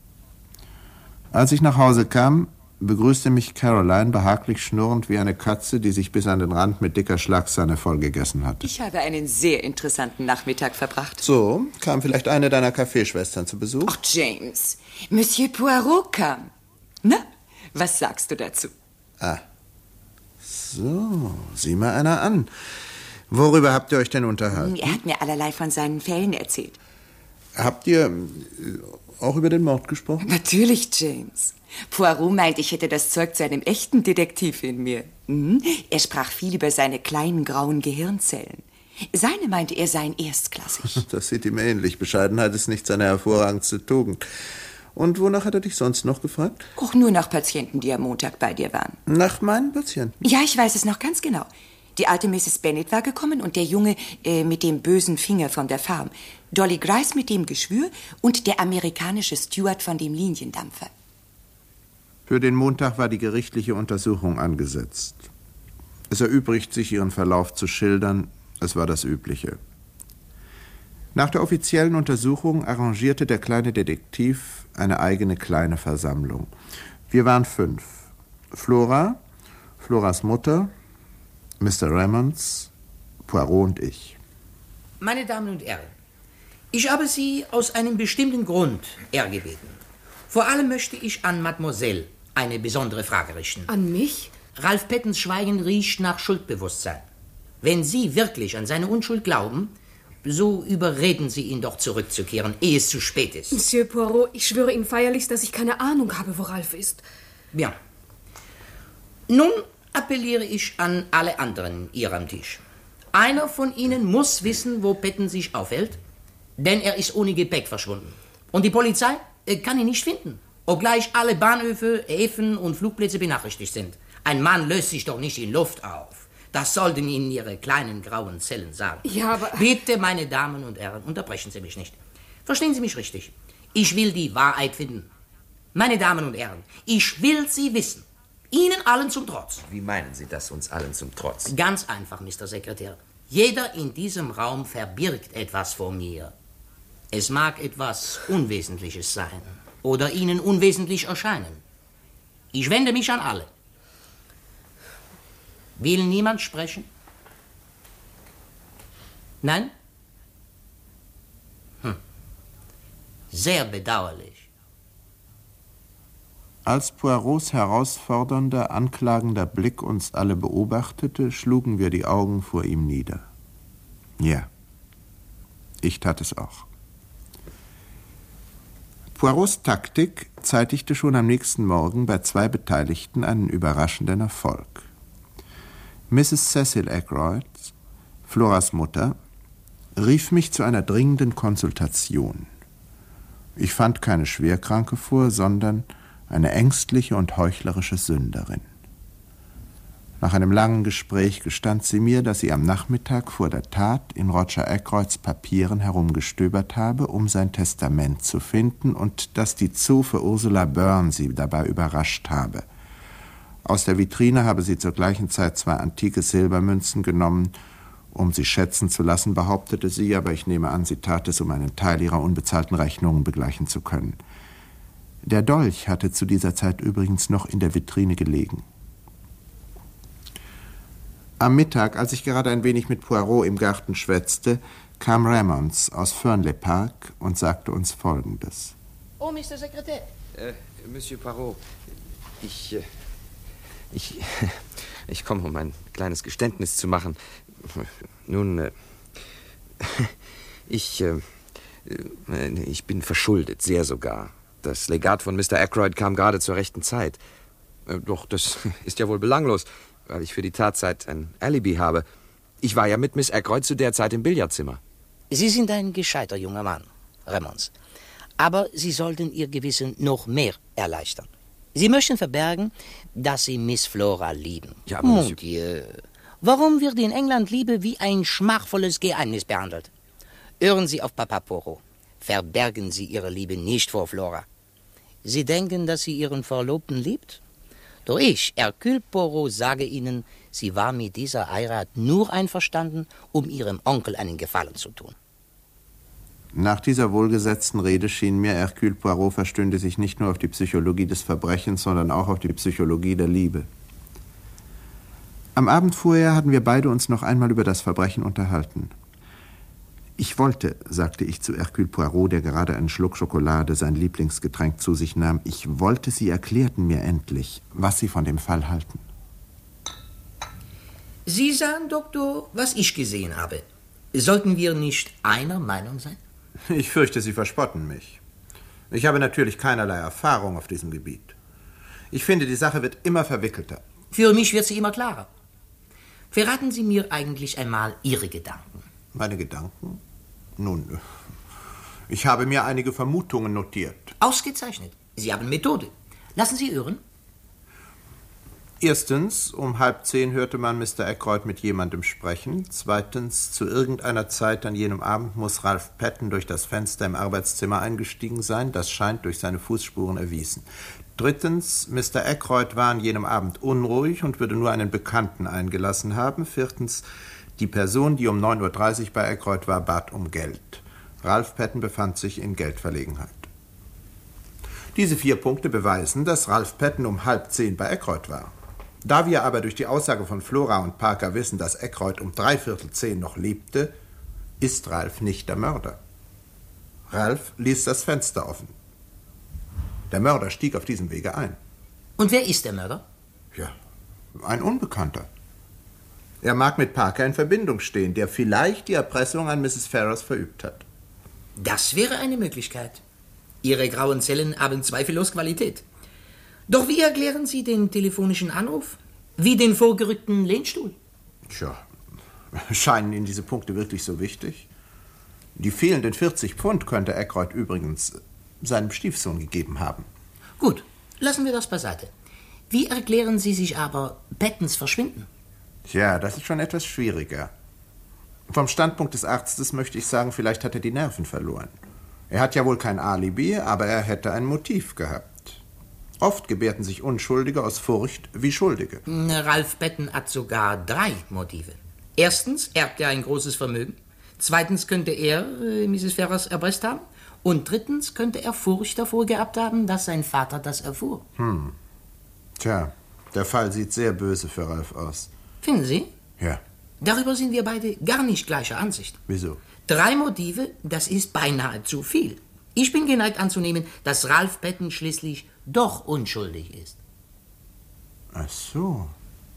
Als ich nach Hause kam, begrüßte mich Caroline behaglich schnurrend wie eine Katze, die sich bis an den Rand mit dicker Schlagsahne vollgegessen hatte. Ich habe einen sehr interessanten Nachmittag verbracht. So, kam vielleicht eine deiner Kaffeeschwestern zu Besuch? Ach, James, Monsieur Poirot kam. Na, was sagst du dazu? Ah, so, sieh mal einer an. Worüber habt ihr euch denn unterhalten? Er hat mir allerlei von seinen Fällen erzählt. Habt ihr auch über den Mord gesprochen? Natürlich, James. Poirot meint, ich hätte das Zeug zu einem echten Detektiv in mir. Mhm. Er sprach viel über seine kleinen grauen Gehirnzellen. Seine meinte er seien erstklassig. Das sieht ihm ähnlich. Bescheidenheit ist nicht seine hervorragendste Tugend. Und wonach hat er dich sonst noch gefragt? Auch nur nach Patienten, die am Montag bei dir waren. Nach meinen Patienten? Ja, ich weiß es noch ganz genau. Die alte Misses Bennet war gekommen und der Junge äh, mit dem bösen Finger von der Farm. Dolly Grice mit dem Geschwür und der amerikanische Steward von dem Liniendampfer. Für den Montag war die gerichtliche Untersuchung angesetzt. Es erübrigt sich, ihren Verlauf zu schildern. Es war das Übliche. Nach der offiziellen Untersuchung arrangierte der kleine Detektiv eine eigene kleine Versammlung. Wir waren fünf. Flora, Floras Mutter, Mister Rammonds, Poirot und ich. Meine Damen und Herren, ich habe Sie aus einem bestimmten Grund R gebeten. Vor allem möchte ich an Mademoiselle eine besondere Frage richten. An mich? Ralph Pattons Schweigen riecht nach Schuldbewusstsein. Wenn Sie wirklich an seine Unschuld glauben, so überreden Sie ihn doch zurückzukehren, ehe es zu spät ist. Monsieur Poirot, ich schwöre Ihnen feierlichst, dass ich keine Ahnung habe, wo Ralph ist. Ja. Nun appelliere ich an alle anderen hier am Tisch. Einer von Ihnen muss wissen, wo Patton sich aufhält, denn er ist ohne Gepäck verschwunden. Und die Polizei äh, kann ihn nicht finden, obgleich alle Bahnhöfe, Häfen und Flugplätze benachrichtigt sind. Ein Mann löst sich doch nicht in Luft auf. Das sollten Ihnen Ihre kleinen grauen Zellen sagen. Ja, aber... Bitte, meine Damen und Herren, unterbrechen Sie mich nicht. Verstehen Sie mich richtig. Ich will die Wahrheit finden. Meine Damen und Herren, ich will sie wissen. Ihnen allen zum Trotz. Wie meinen Sie das, uns allen zum Trotz? Ganz einfach, Mister Sekretär. Jeder in diesem Raum verbirgt etwas vor mir. Es mag etwas Unwesentliches sein oder Ihnen unwesentlich erscheinen. Ich wende mich an alle. Will niemand sprechen? Nein? Hm. Sehr bedauerlich. Als Poirots herausfordernder, anklagender Blick uns alle beobachtete, schlugen wir die Augen vor ihm nieder. Ja, ich tat es auch. Poirots Taktik zeitigte schon am nächsten Morgen bei zwei Beteiligten einen überraschenden Erfolg. Misses Cecil Ackroyd, Floras Mutter, rief mich zu einer dringenden Konsultation. Ich fand keine Schwerkranke vor, sondern eine ängstliche und heuchlerische Sünderin. Nach einem langen Gespräch gestand sie mir, dass sie am Nachmittag vor der Tat in Roger Ackroyds Papieren herumgestöbert habe, um sein Testament zu finden, und dass die Zofe Ursula Byrne sie dabei überrascht habe. Aus der Vitrine habe sie zur gleichen Zeit zwei antike Silbermünzen genommen, um sie schätzen zu lassen, behauptete sie, aber ich nehme an, sie tat es, um einen Teil ihrer unbezahlten Rechnungen begleichen zu können. Der Dolch hatte zu dieser Zeit übrigens noch in der Vitrine gelegen. Am Mittag, als ich gerade ein wenig mit Poirot im Garten schwätzte, kam Ramons aus Fernley Park und sagte uns Folgendes. Oh, Mister Sekretär. Äh, Monsieur Poirot, ich, äh, ich, ich komme, um ein kleines Geständnis zu machen. Nun, äh, ich, äh, ich bin verschuldet, sehr sogar. Das Legat von Mister Ackroyd kam gerade zur rechten Zeit. Äh, doch das ist ja wohl belanglos, weil ich für die Tatzeit ein Alibi habe. Ich war ja mit Miss Ackroyd zu der Zeit im Billardzimmer. Sie sind ein gescheiter junger Mann, Ramons. Aber Sie sollten Ihr Gewissen noch mehr erleichtern. Sie möchten verbergen, dass Sie Miss Flora lieben. Ja, aber Mon Dieu. Warum wird in England Liebe wie ein schmachvolles Geheimnis behandelt? Hören Sie auf Papa Poirot. Verbergen Sie Ihre Liebe nicht vor Flora. Sie denken, dass sie Ihren Verlobten liebt? Doch ich, Hercule Poirot, sage Ihnen, sie war mit dieser Heirat nur einverstanden, um Ihrem Onkel einen Gefallen zu tun. Nach dieser wohlgesetzten Rede schien mir, Hercule Poirot verstünde sich nicht nur auf die Psychologie des Verbrechens, sondern auch auf die Psychologie der Liebe. Am Abend vorher hatten wir beide uns noch einmal über das Verbrechen unterhalten. Ich wollte, sagte ich zu Hercule Poirot, der gerade einen Schluck Schokolade, sein Lieblingsgetränk, zu sich nahm, ich wollte, Sie erklärten mir endlich, was Sie von dem Fall halten. Sie sahen, Doktor, was ich gesehen habe. Sollten wir nicht einer Meinung sein? Ich fürchte, Sie verspotten mich. Ich habe natürlich keinerlei Erfahrung auf diesem Gebiet. Ich finde, die Sache wird immer verwickelter. Für mich wird sie immer klarer. Verraten Sie mir eigentlich einmal Ihre Gedanken. Meine Gedanken? Nun, ich habe mir einige Vermutungen notiert. Ausgezeichnet. Sie haben Methode. Lassen Sie hören. Erstens, um halb zehn hörte man Mister Ackroyd mit jemandem sprechen. Zweitens, zu irgendeiner Zeit an jenem Abend muss Ralph Patton durch das Fenster im Arbeitszimmer eingestiegen sein. Das scheint durch seine Fußspuren erwiesen. Drittens, Mister Ackroyd war an jenem Abend unruhig und würde nur einen Bekannten eingelassen haben. Viertens, die Person, die um neun Uhr dreißig bei Ackroyd war, bat um Geld. Ralph Patton befand sich in Geldverlegenheit. Diese vier Punkte beweisen, dass Ralph Patton um halb zehn bei Ackroyd war. Da wir aber durch die Aussage von Flora und Parker wissen, dass Ackroyd um dreiviertel zehn noch lebte, ist Ralph nicht der Mörder. Ralph ließ das Fenster offen. Der Mörder stieg auf diesem Wege ein. Und wer ist der Mörder? Ja, ein Unbekannter. Er mag mit Parker in Verbindung stehen, der vielleicht die Erpressung an Misses Ferrars verübt hat. Das wäre eine Möglichkeit. Ihre grauen Zellen haben zweifellos Qualität. Doch wie erklären Sie den telefonischen Anruf? Wie den vorgerückten Lehnstuhl? Tja, scheinen Ihnen diese Punkte wirklich so wichtig? Die fehlenden vierzig Pfund könnte Ackroyd übrigens seinem Stiefsohn gegeben haben. Gut, lassen wir das beiseite. Wie erklären Sie sich aber Pattons Verschwinden? Tja, das ist schon etwas schwieriger. Vom Standpunkt des Arztes möchte ich sagen, vielleicht hat er die Nerven verloren. Er hat ja wohl kein Alibi, aber er hätte ein Motiv gehabt. Oft gebärden sich Unschuldige aus Furcht wie Schuldige. Ralph Patton hat sogar drei Motive. Erstens erbt er ein großes Vermögen. Zweitens könnte er äh, Misses Ferrers erpresst haben. Und drittens könnte er Furcht davor gehabt haben, dass sein Vater das erfuhr. Hm. Tja, der Fall sieht sehr böse für Ralph aus. Finden Sie? Ja. Darüber sind wir beide gar nicht gleicher Ansicht. Wieso? Drei Motive, das ist beinahe zu viel. Ich bin geneigt anzunehmen, dass Ralph Patton schließlich doch unschuldig ist. Ach so.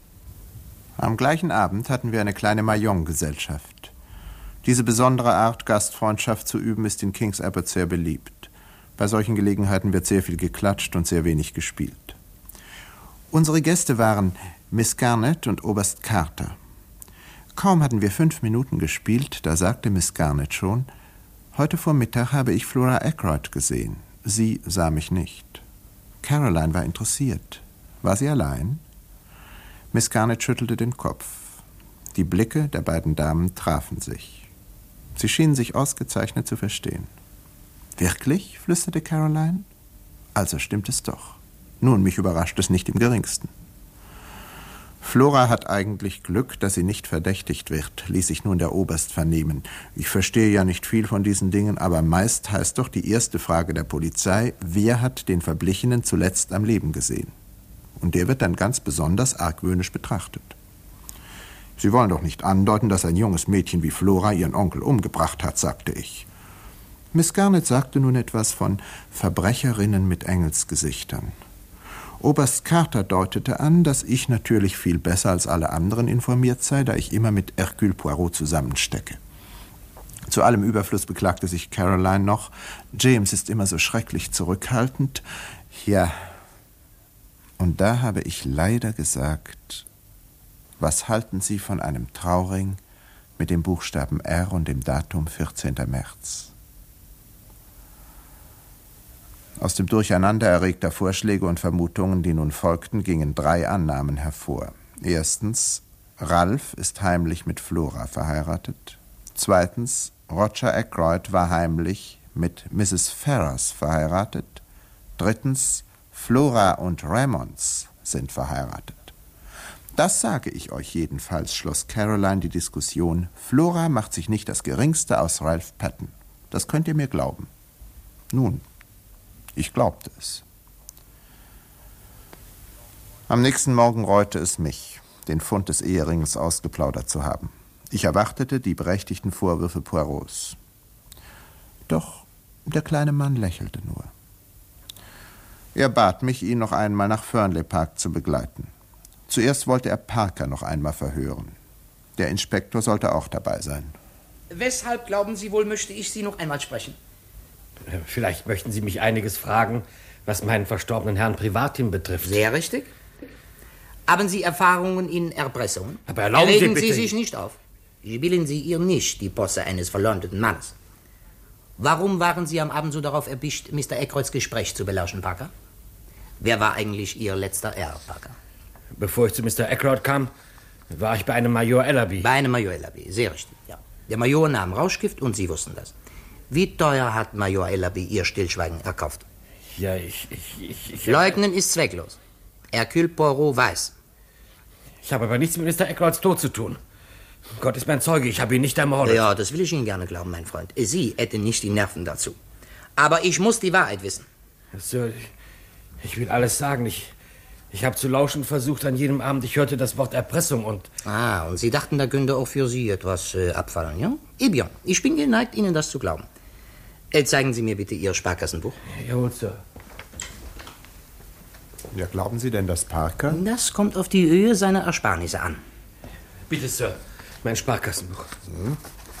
Am gleichen Abend hatten wir eine kleine Mahjong-Gesellschaft. Diese besondere Art, Gastfreundschaft zu üben, ist in King's Abbot sehr beliebt. Bei solchen Gelegenheiten wird sehr viel geklatscht und sehr wenig gespielt. Unsere Gäste waren Miss Garnett und Oberst Carter. Kaum hatten wir fünf Minuten gespielt, da sagte Miss Garnett schon, heute Vormittag habe ich Flora Ackroyd gesehen. Sie sah mich nicht. Caroline war interessiert. War sie allein? Miss Garnett schüttelte den Kopf. Die Blicke der beiden Damen trafen sich. Sie schienen sich ausgezeichnet zu verstehen. »Wirklich?« flüsterte Caroline. »Also stimmt es doch. Nun, mich überrascht es nicht im geringsten.« »Flora hat eigentlich Glück, dass sie nicht verdächtigt wird«, ließ sich nun der Oberst vernehmen. »Ich verstehe ja nicht viel von diesen Dingen, aber meist heißt doch die erste Frage der Polizei, wer hat den Verblichenen zuletzt am Leben gesehen? Und der wird dann ganz besonders argwöhnisch betrachtet. Sie wollen doch nicht andeuten, dass ein junges Mädchen wie Flora ihren Onkel umgebracht hat«, sagte ich. Miss Garnett sagte nun etwas von Verbrecherinnen mit Engelsgesichtern. Oberst Carter deutete an, dass ich natürlich viel besser als alle anderen informiert sei, da ich immer mit Hercule Poirot zusammenstecke. Zu allem Überfluss beklagte sich Caroline noch, James ist immer so schrecklich zurückhaltend. Ja, und da habe ich leider gesagt, was halten Sie von einem Trauring mit dem Buchstaben R und dem Datum vierzehnten März? Aus dem Durcheinander erregter Vorschläge und Vermutungen, die nun folgten, gingen drei Annahmen hervor. Erstens, Ralph ist heimlich mit Flora verheiratet. Zweitens, Roger Ackroyd war heimlich mit Misses Ferrars verheiratet. Drittens, Flora und Rammonds sind verheiratet. Das sage ich euch jedenfalls, schloss Caroline die Diskussion. Flora macht sich nicht das Geringste aus Ralph Patton. Das könnt ihr mir glauben. Nun, ich glaubte es. Am nächsten Morgen reute es mich, den Fund des Eherings ausgeplaudert zu haben. Ich erwartete die berechtigten Vorwürfe Poirots. Doch der kleine Mann lächelte nur. Er bat mich, ihn noch einmal nach Fernley Park zu begleiten. Zuerst wollte er Parker noch einmal verhören. Der Inspektor sollte auch dabei sein. Weshalb, glauben Sie wohl, möchte ich Sie noch einmal sprechen? Vielleicht möchten Sie mich einiges fragen, was meinen verstorbenen Herrn Privatim betrifft. Sehr richtig. Haben Sie Erfahrungen in Erpressungen? Aber erlauben Sie Regen bitte... Sie sich nicht auf. Spielen Sie ihr nicht die Posse eines verleumdeten Mannes. Warum waren Sie am Abend so darauf erpicht, Mister Ackroyds Gespräch zu belauschen, Parker? Wer war eigentlich Ihr letzter R, Parker? Bevor ich zu Mister Ackroyd kam, war ich bei einem Major Ellerby. Bei einem Major Ellerby, sehr richtig, ja. Der Major nahm Rauschgift und Sie wussten das. Wie teuer hat Major Ellerby Ihr Stillschweigen erkauft? Ja, ich... ich, ich, ich Leugnen ist zwecklos. Hercule Poirot weiß. Ich habe aber nichts mit Mister Ackroyds Tod zu tun. Gott ist mein Zeuge, ich habe ihn nicht ermordet. Ja, das will ich Ihnen gerne glauben, mein Freund. Sie hätten nicht die Nerven dazu. Aber ich muss die Wahrheit wissen. Sir, ich, ich will alles sagen. Ich, ich habe zu lauschen versucht an jedem Abend. Ich hörte das Wort Erpressung und... Ah, und Sie dachten, da könnte auch für Sie etwas äh, abfallen, ja? Eh bien, ich bin geneigt, Ihnen das zu glauben. Äh, zeigen Sie mir bitte Ihr Sparkassenbuch. Jawohl, Sir. Ja, glauben Sie denn, dass Parker? Das kommt auf die Höhe seiner Ersparnisse an. Bitte, Sir. Mein Sparkassenbuch. Hm.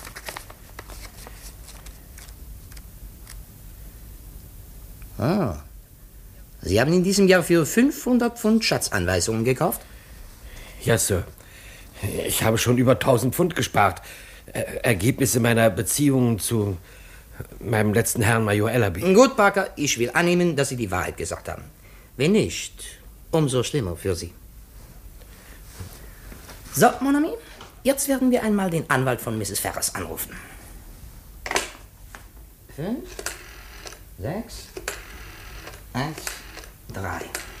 Ah. Sie haben in diesem Jahr für fünfhundert Pfund Schatzanweisungen gekauft? Ja, Sir. Ich habe schon über tausend Pfund gespart. Er Ergebnisse meiner Beziehungen zu meinem letzten Herrn Major Ellerby. Gut, Parker, ich will annehmen, dass Sie die Wahrheit gesagt haben. Wenn nicht, umso schlimmer für Sie. So, mon ami, jetzt werden wir einmal den Anwalt von Misses Ferrars anrufen. Fünf, sechs, eins, drei.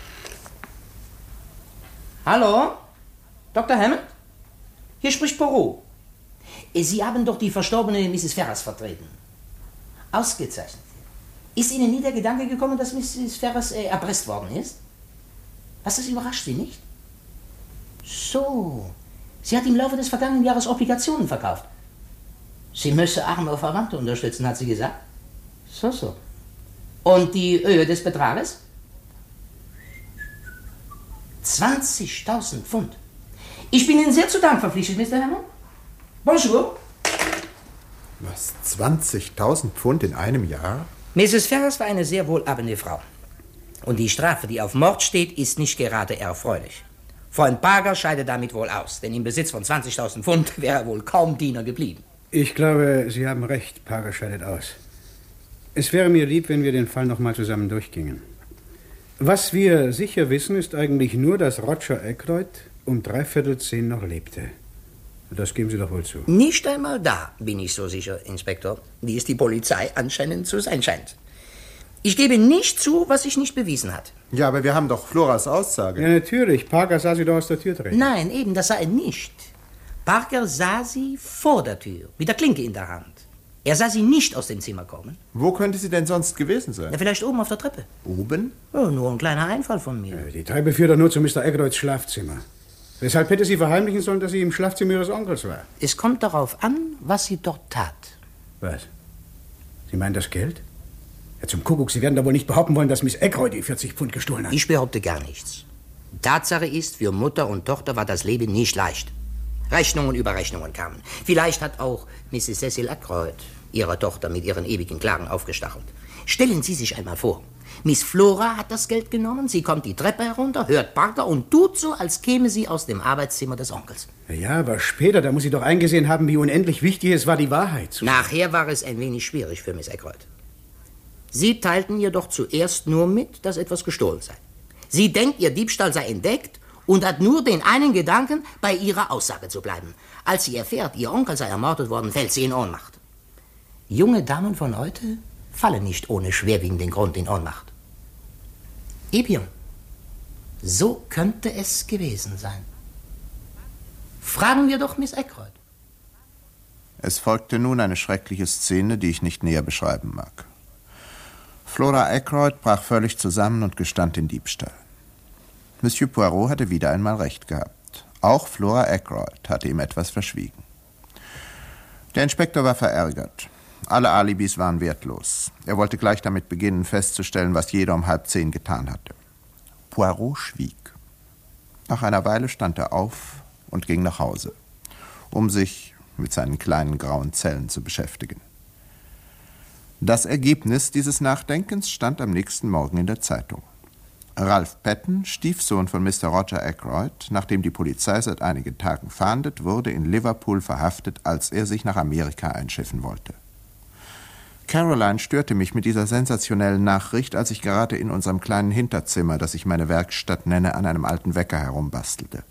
Hallo? Doktor Hammond? Hier spricht Poirot. Sie haben doch die verstorbene Misses Ferrars vertreten. Ausgezeichnet. Ist Ihnen nie der Gedanke gekommen, dass Misses Ferrars äh, erpresst worden ist? Was, das überrascht Sie nicht? So. Sie hat im Laufe des vergangenen Jahres Obligationen verkauft. Sie müsse arme Verwandte unterstützen, hat sie gesagt. So, so. Und die Höhe des Betrages? zwanzigtausend Pfund. Ich bin Ihnen sehr zu Dank verpflichtet, Mister Hammond. Bonjour. Was, zwanzigtausend Pfund in einem Jahr? Misses Ferrars war eine sehr wohlhabende Frau. Und die Strafe, die auf Mord steht, ist nicht gerade erfreulich. Freund Parker scheidet damit wohl aus, denn im Besitz von zwanzigtausend Pfund wäre er wohl kaum Diener geblieben. Ich glaube, Sie haben recht, Parker scheidet aus. Es wäre mir lieb, wenn wir den Fall noch mal zusammen durchgingen. Was wir sicher wissen, ist eigentlich nur, dass Roger Ackroyd um dreiviertel zehn noch lebte. Das geben Sie doch wohl zu. Nicht einmal da bin ich so sicher, Inspektor, wie es die Polizei anscheinend zu sein scheint. Ich gebe nicht zu, was sich nicht bewiesen hat. Ja, aber wir haben doch Floras Aussage. Ja, natürlich. Parker sah sie doch aus der Tür treten. Nein, eben, das sah er nicht. Parker sah sie vor der Tür, mit der Klinke in der Hand. Er sah sie nicht aus dem Zimmer kommen. Wo könnte sie denn sonst gewesen sein? Ja, vielleicht oben auf der Treppe. Oben? Oh, nur ein kleiner Einfall von mir. Ja, die Treppe führt doch nur zu Mister Ackroyds Schlafzimmer. Weshalb hätte sie verheimlichen sollen, dass sie im Schlafzimmer ihres Onkels war? Es kommt darauf an, was sie dort tat. Was? Sie meinen das Geld? Ja, zum Kuckuck, Sie werden da wohl nicht behaupten wollen, dass Miss Ackroyd die vierzig Pfund gestohlen hat. Ich behaupte gar nichts. Tatsache ist, für Mutter und Tochter war das Leben nicht leicht. Rechnungen über Rechnungen kamen. Vielleicht hat auch Misses Cecil Ackroyd ihrer Tochter mit ihren ewigen Klagen aufgestachelt. Stellen Sie sich einmal vor, Miss Flora hat das Geld genommen, sie kommt die Treppe herunter, hört Parker und tut so, als käme sie aus dem Arbeitszimmer des Onkels. Ja, aber später, da muss sie doch eingesehen haben, wie unendlich wichtig es war, die Wahrheit zu sagen. Nachher war es ein wenig schwierig für Miss Ackroyd. Sie teilten ihr doch zuerst nur mit, dass etwas gestohlen sei. Sie denkt, ihr Diebstahl sei entdeckt und hat nur den einen Gedanken, bei ihrer Aussage zu bleiben. Als sie erfährt, ihr Onkel sei ermordet worden, fällt sie in Ohnmacht. Junge Damen von heute fallen nicht ohne schwerwiegenden Grund in Ohnmacht. Ebion, so könnte es gewesen sein. Fragen wir doch Miss Ackroyd. Es folgte nun eine schreckliche Szene, die ich nicht näher beschreiben mag. Flora Ackroyd brach völlig zusammen und gestand den Diebstahl. Monsieur Poirot hatte wieder einmal recht gehabt. Auch Flora Ackroyd hatte ihm etwas verschwiegen. Der Inspektor war verärgert. Alle Alibis waren wertlos. Er wollte gleich damit beginnen, festzustellen, was jeder um halb zehn getan hatte. Poirot schwieg. Nach einer Weile stand er auf und ging nach Hause, um sich mit seinen kleinen grauen Zellen zu beschäftigen. Das Ergebnis dieses Nachdenkens stand am nächsten Morgen in der Zeitung. Ralph Patton, Stiefsohn von Mister Roger Ackroyd, nachdem die Polizei seit einigen Tagen fahndet, wurde in Liverpool verhaftet, als er sich nach Amerika einschiffen wollte. Caroline störte mich mit dieser sensationellen Nachricht, als ich gerade in unserem kleinen Hinterzimmer, das ich meine Werkstatt nenne, an einem alten Wecker herumbastelte.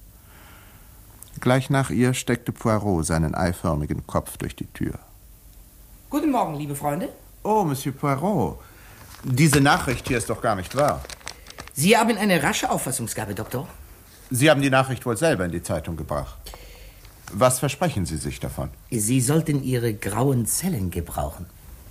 Gleich nach ihr steckte Poirot seinen eiförmigen Kopf durch die Tür. Guten Morgen, liebe Freunde. Oh, Monsieur Poirot, diese Nachricht hier ist doch gar nicht wahr. Sie haben eine rasche Auffassungsgabe, Doktor. Sie haben die Nachricht wohl selber in die Zeitung gebracht. Was versprechen Sie sich davon? Sie sollten Ihre grauen Zellen gebrauchen.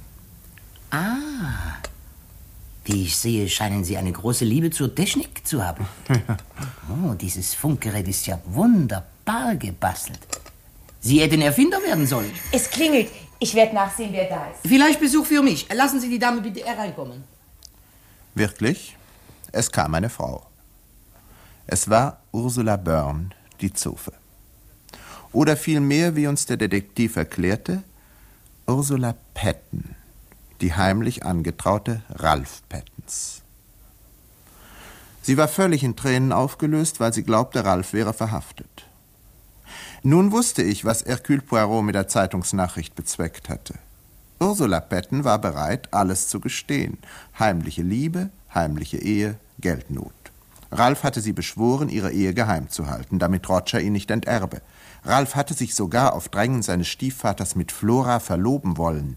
Ah, wie ich sehe, scheinen Sie eine große Liebe zur Technik zu haben. Oh, dieses Funkgerät ist ja wunderbar gebastelt. Sie hätten Erfinder werden sollen. Es klingelt. Ich werde nachsehen, wer da ist. Vielleicht Besuch für mich. Lassen Sie die Dame bitte hereinkommen. Wirklich? Es kam eine Frau. Es war Ursula Byrne, die Zofe. Oder vielmehr, wie uns der Detektiv erklärte, Ursula Patton, die heimlich angetraute Ralph Pattons. Sie war völlig in Tränen aufgelöst, weil sie glaubte, Ralph wäre verhaftet. Nun wusste ich, was Hercule Poirot mit der Zeitungsnachricht bezweckt hatte. Ursula Patton war bereit, alles zu gestehen. Heimliche Liebe, heimliche Ehe, Geldnot. Ralph hatte sie beschworen, ihre Ehe geheim zu halten, damit Roger ihn nicht enterbe. Ralph hatte sich sogar auf Drängen seines Stiefvaters mit Flora verloben wollen.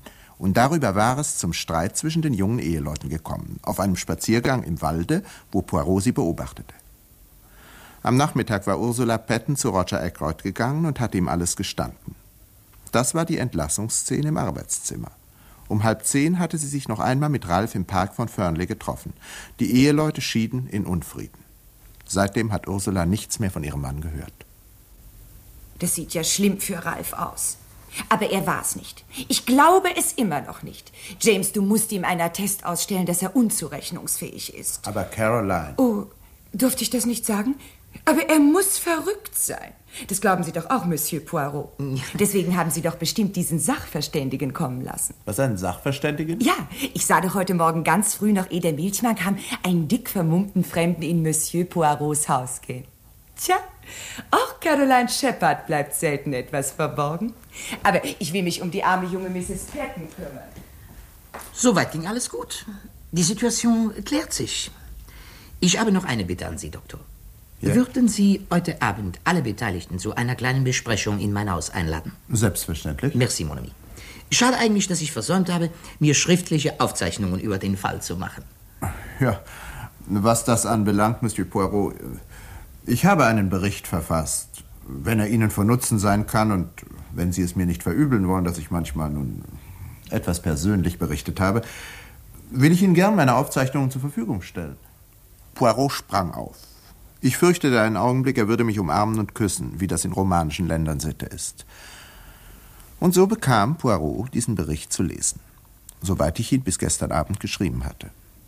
Und darüber war es zum Streit zwischen den jungen Eheleuten gekommen, auf einem Spaziergang im Walde, wo Poirot sie beobachtete. Am Nachmittag war Ursula Patton zu Roger Ackroyd gegangen und hatte ihm alles gestanden. Das war die Entlassungsszene im Arbeitszimmer. Um halb zehn hatte sie sich noch einmal mit Ralph im Park von Fernley getroffen. Die Eheleute schieden in Unfrieden. Seitdem hat Ursula nichts mehr von ihrem Mann gehört. Das sieht ja schlimm für Ralph aus. Aber er war's nicht. Ich glaube es immer noch nicht. James, du musst ihm einen Attest ausstellen, dass er unzurechnungsfähig ist. Aber Caroline... Oh, durfte ich das nicht sagen? Aber er muss verrückt sein. Das glauben Sie doch auch, Monsieur Poirot. Deswegen haben Sie doch bestimmt diesen Sachverständigen kommen lassen. Was, einen Sachverständigen? Ja, ich sah doch heute Morgen ganz früh, noch ehe der Milchmann kam, einen dick vermummten Fremden in Monsieur Poirots Haus gehen. Tja, auch Caroline Shepard bleibt selten etwas verborgen. Aber ich will mich um die arme junge Misses Patton kümmern. Soweit ging alles gut. Die Situation klärt sich. Ich habe noch eine Bitte an Sie, Doktor. Ja. Würden Sie heute Abend alle Beteiligten zu einer kleinen Besprechung in mein Haus einladen? Selbstverständlich. Merci, mon ami. Schade eigentlich, dass ich versäumt habe, mir schriftliche Aufzeichnungen über den Fall zu machen. Ja, was das anbelangt, Monsieur Poirot, ich habe einen Bericht verfasst. Wenn er Ihnen von Nutzen sein kann und wenn Sie es mir nicht verübeln wollen, dass ich manchmal nun etwas persönlich berichtet habe, will ich Ihnen gern meine Aufzeichnungen zur Verfügung stellen. Poirot sprang auf. Ich fürchtete einen Augenblick, er würde mich umarmen und küssen, wie das in romanischen Ländern Sitte ist. Und so bekam Poirot diesen Bericht zu lesen, soweit ich ihn bis gestern Abend geschrieben hatte.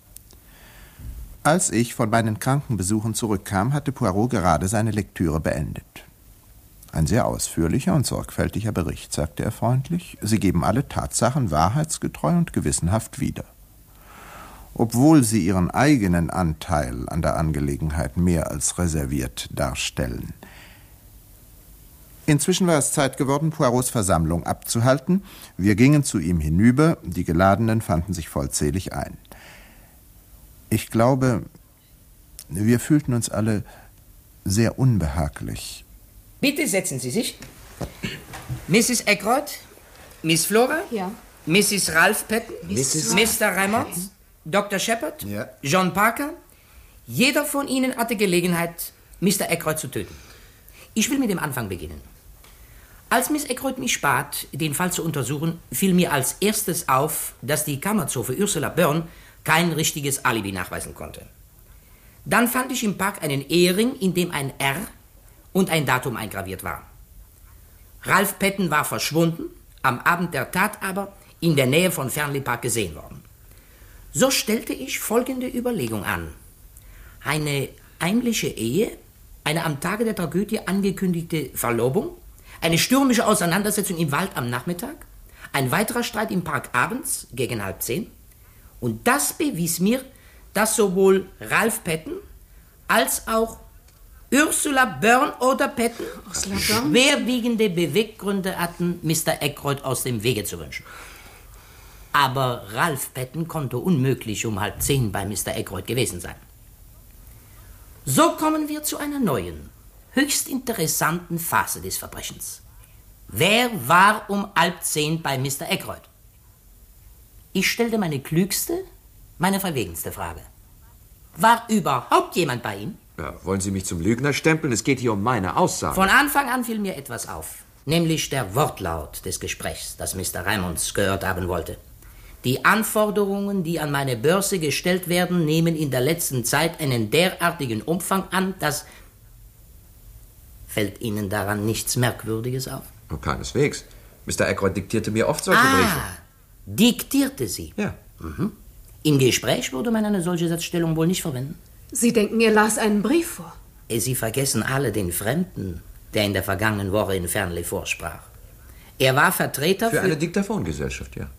Als ich von meinen Krankenbesuchen zurückkam, hatte Poirot gerade seine Lektüre beendet. Ein sehr ausführlicher und sorgfältiger Bericht, sagte er freundlich. Sie geben alle Tatsachen wahrheitsgetreu und gewissenhaft wieder. Obwohl sie ihren eigenen Anteil an der Angelegenheit mehr als reserviert darstellen. Inzwischen war es Zeit geworden, Poirots Versammlung abzuhalten. Wir gingen zu ihm hinüber, die Geladenen fanden sich vollzählig ein. Ich glaube, wir fühlten uns alle sehr unbehaglich. Bitte setzen Sie sich. Misses Ackroyd, Miss Flora, ja. Misses Ralph Patton, Misses Mister Raymond, Doktor Shepard, ja. John Parker. Jeder von Ihnen hatte Gelegenheit, Mister Ackroyd zu töten. Ich will mit dem Anfang beginnen. Als Miss Ackroyd mich bat, den Fall zu untersuchen, fiel mir als erstes auf, dass die Kammerzofe Ursula Byrne kein richtiges Alibi nachweisen konnte. Dann fand ich im Park einen Ehering, in dem ein R und ein Datum eingraviert war. Ralph Patton war verschwunden, am Abend der Tat aber in der Nähe von Fernley Park gesehen worden. So stellte ich folgende Überlegung an. Eine heimliche Ehe, eine am Tage der Tragödie angekündigte Verlobung, eine stürmische Auseinandersetzung im Wald am Nachmittag, ein weiterer Streit im Park abends gegen halb zehn. Und das bewies mir, dass sowohl Ralph Patton als auch Ursula Byrne oder Patton schwerwiegende Beweggründe hatten, Mister Ackroyd aus dem Wege zu wünschen. Aber Ralph Patton konnte unmöglich um halb zehn bei Mister Ackroyd gewesen sein. So kommen wir zu einer neuen, höchst interessanten Phase des Verbrechens. Wer war um halb zehn bei Mister Ackroyd? Ich stellte meine klügste, meine verwegenste Frage. War überhaupt jemand bei ihm? Ja, wollen Sie mich zum Lügner stempeln? Es geht hier um meine Aussage. Von Anfang an fiel mir etwas auf, nämlich der Wortlaut des Gesprächs, das Mister Raymonds gehört haben wollte. Die Anforderungen, die an meine Börse gestellt werden, nehmen in der letzten Zeit einen derartigen Umfang an, dass... Fällt Ihnen daran nichts Merkwürdiges auf? Oh, keineswegs. Mister Ackroyd diktierte mir oft solche ah, Briefe. Diktierte sie? Ja. Mhm. Im Gespräch würde man eine solche Satzstellung wohl nicht verwenden. Sie denken, er las einen Brief vor? Sie vergessen alle den Fremden, der in der vergangenen Woche in Fernley vorsprach. Er war Vertreter für... Für eine Diktaphongesellschaft, ja.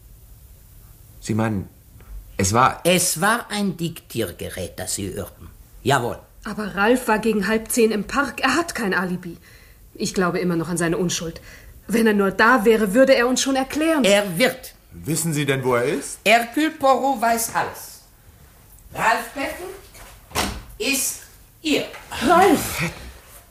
Sie meinen, es war... Es war ein Diktiergerät, das Sie hörten. Jawohl. Aber Ralph war gegen halb zehn im Park. Er hat kein Alibi. Ich glaube immer noch an seine Unschuld. Wenn er nur da wäre, würde er uns schon erklären. Er wird. Wissen Sie denn, wo er ist? Hercule Poirot weiß alles. Ralph Patton ist ihr. Ralph!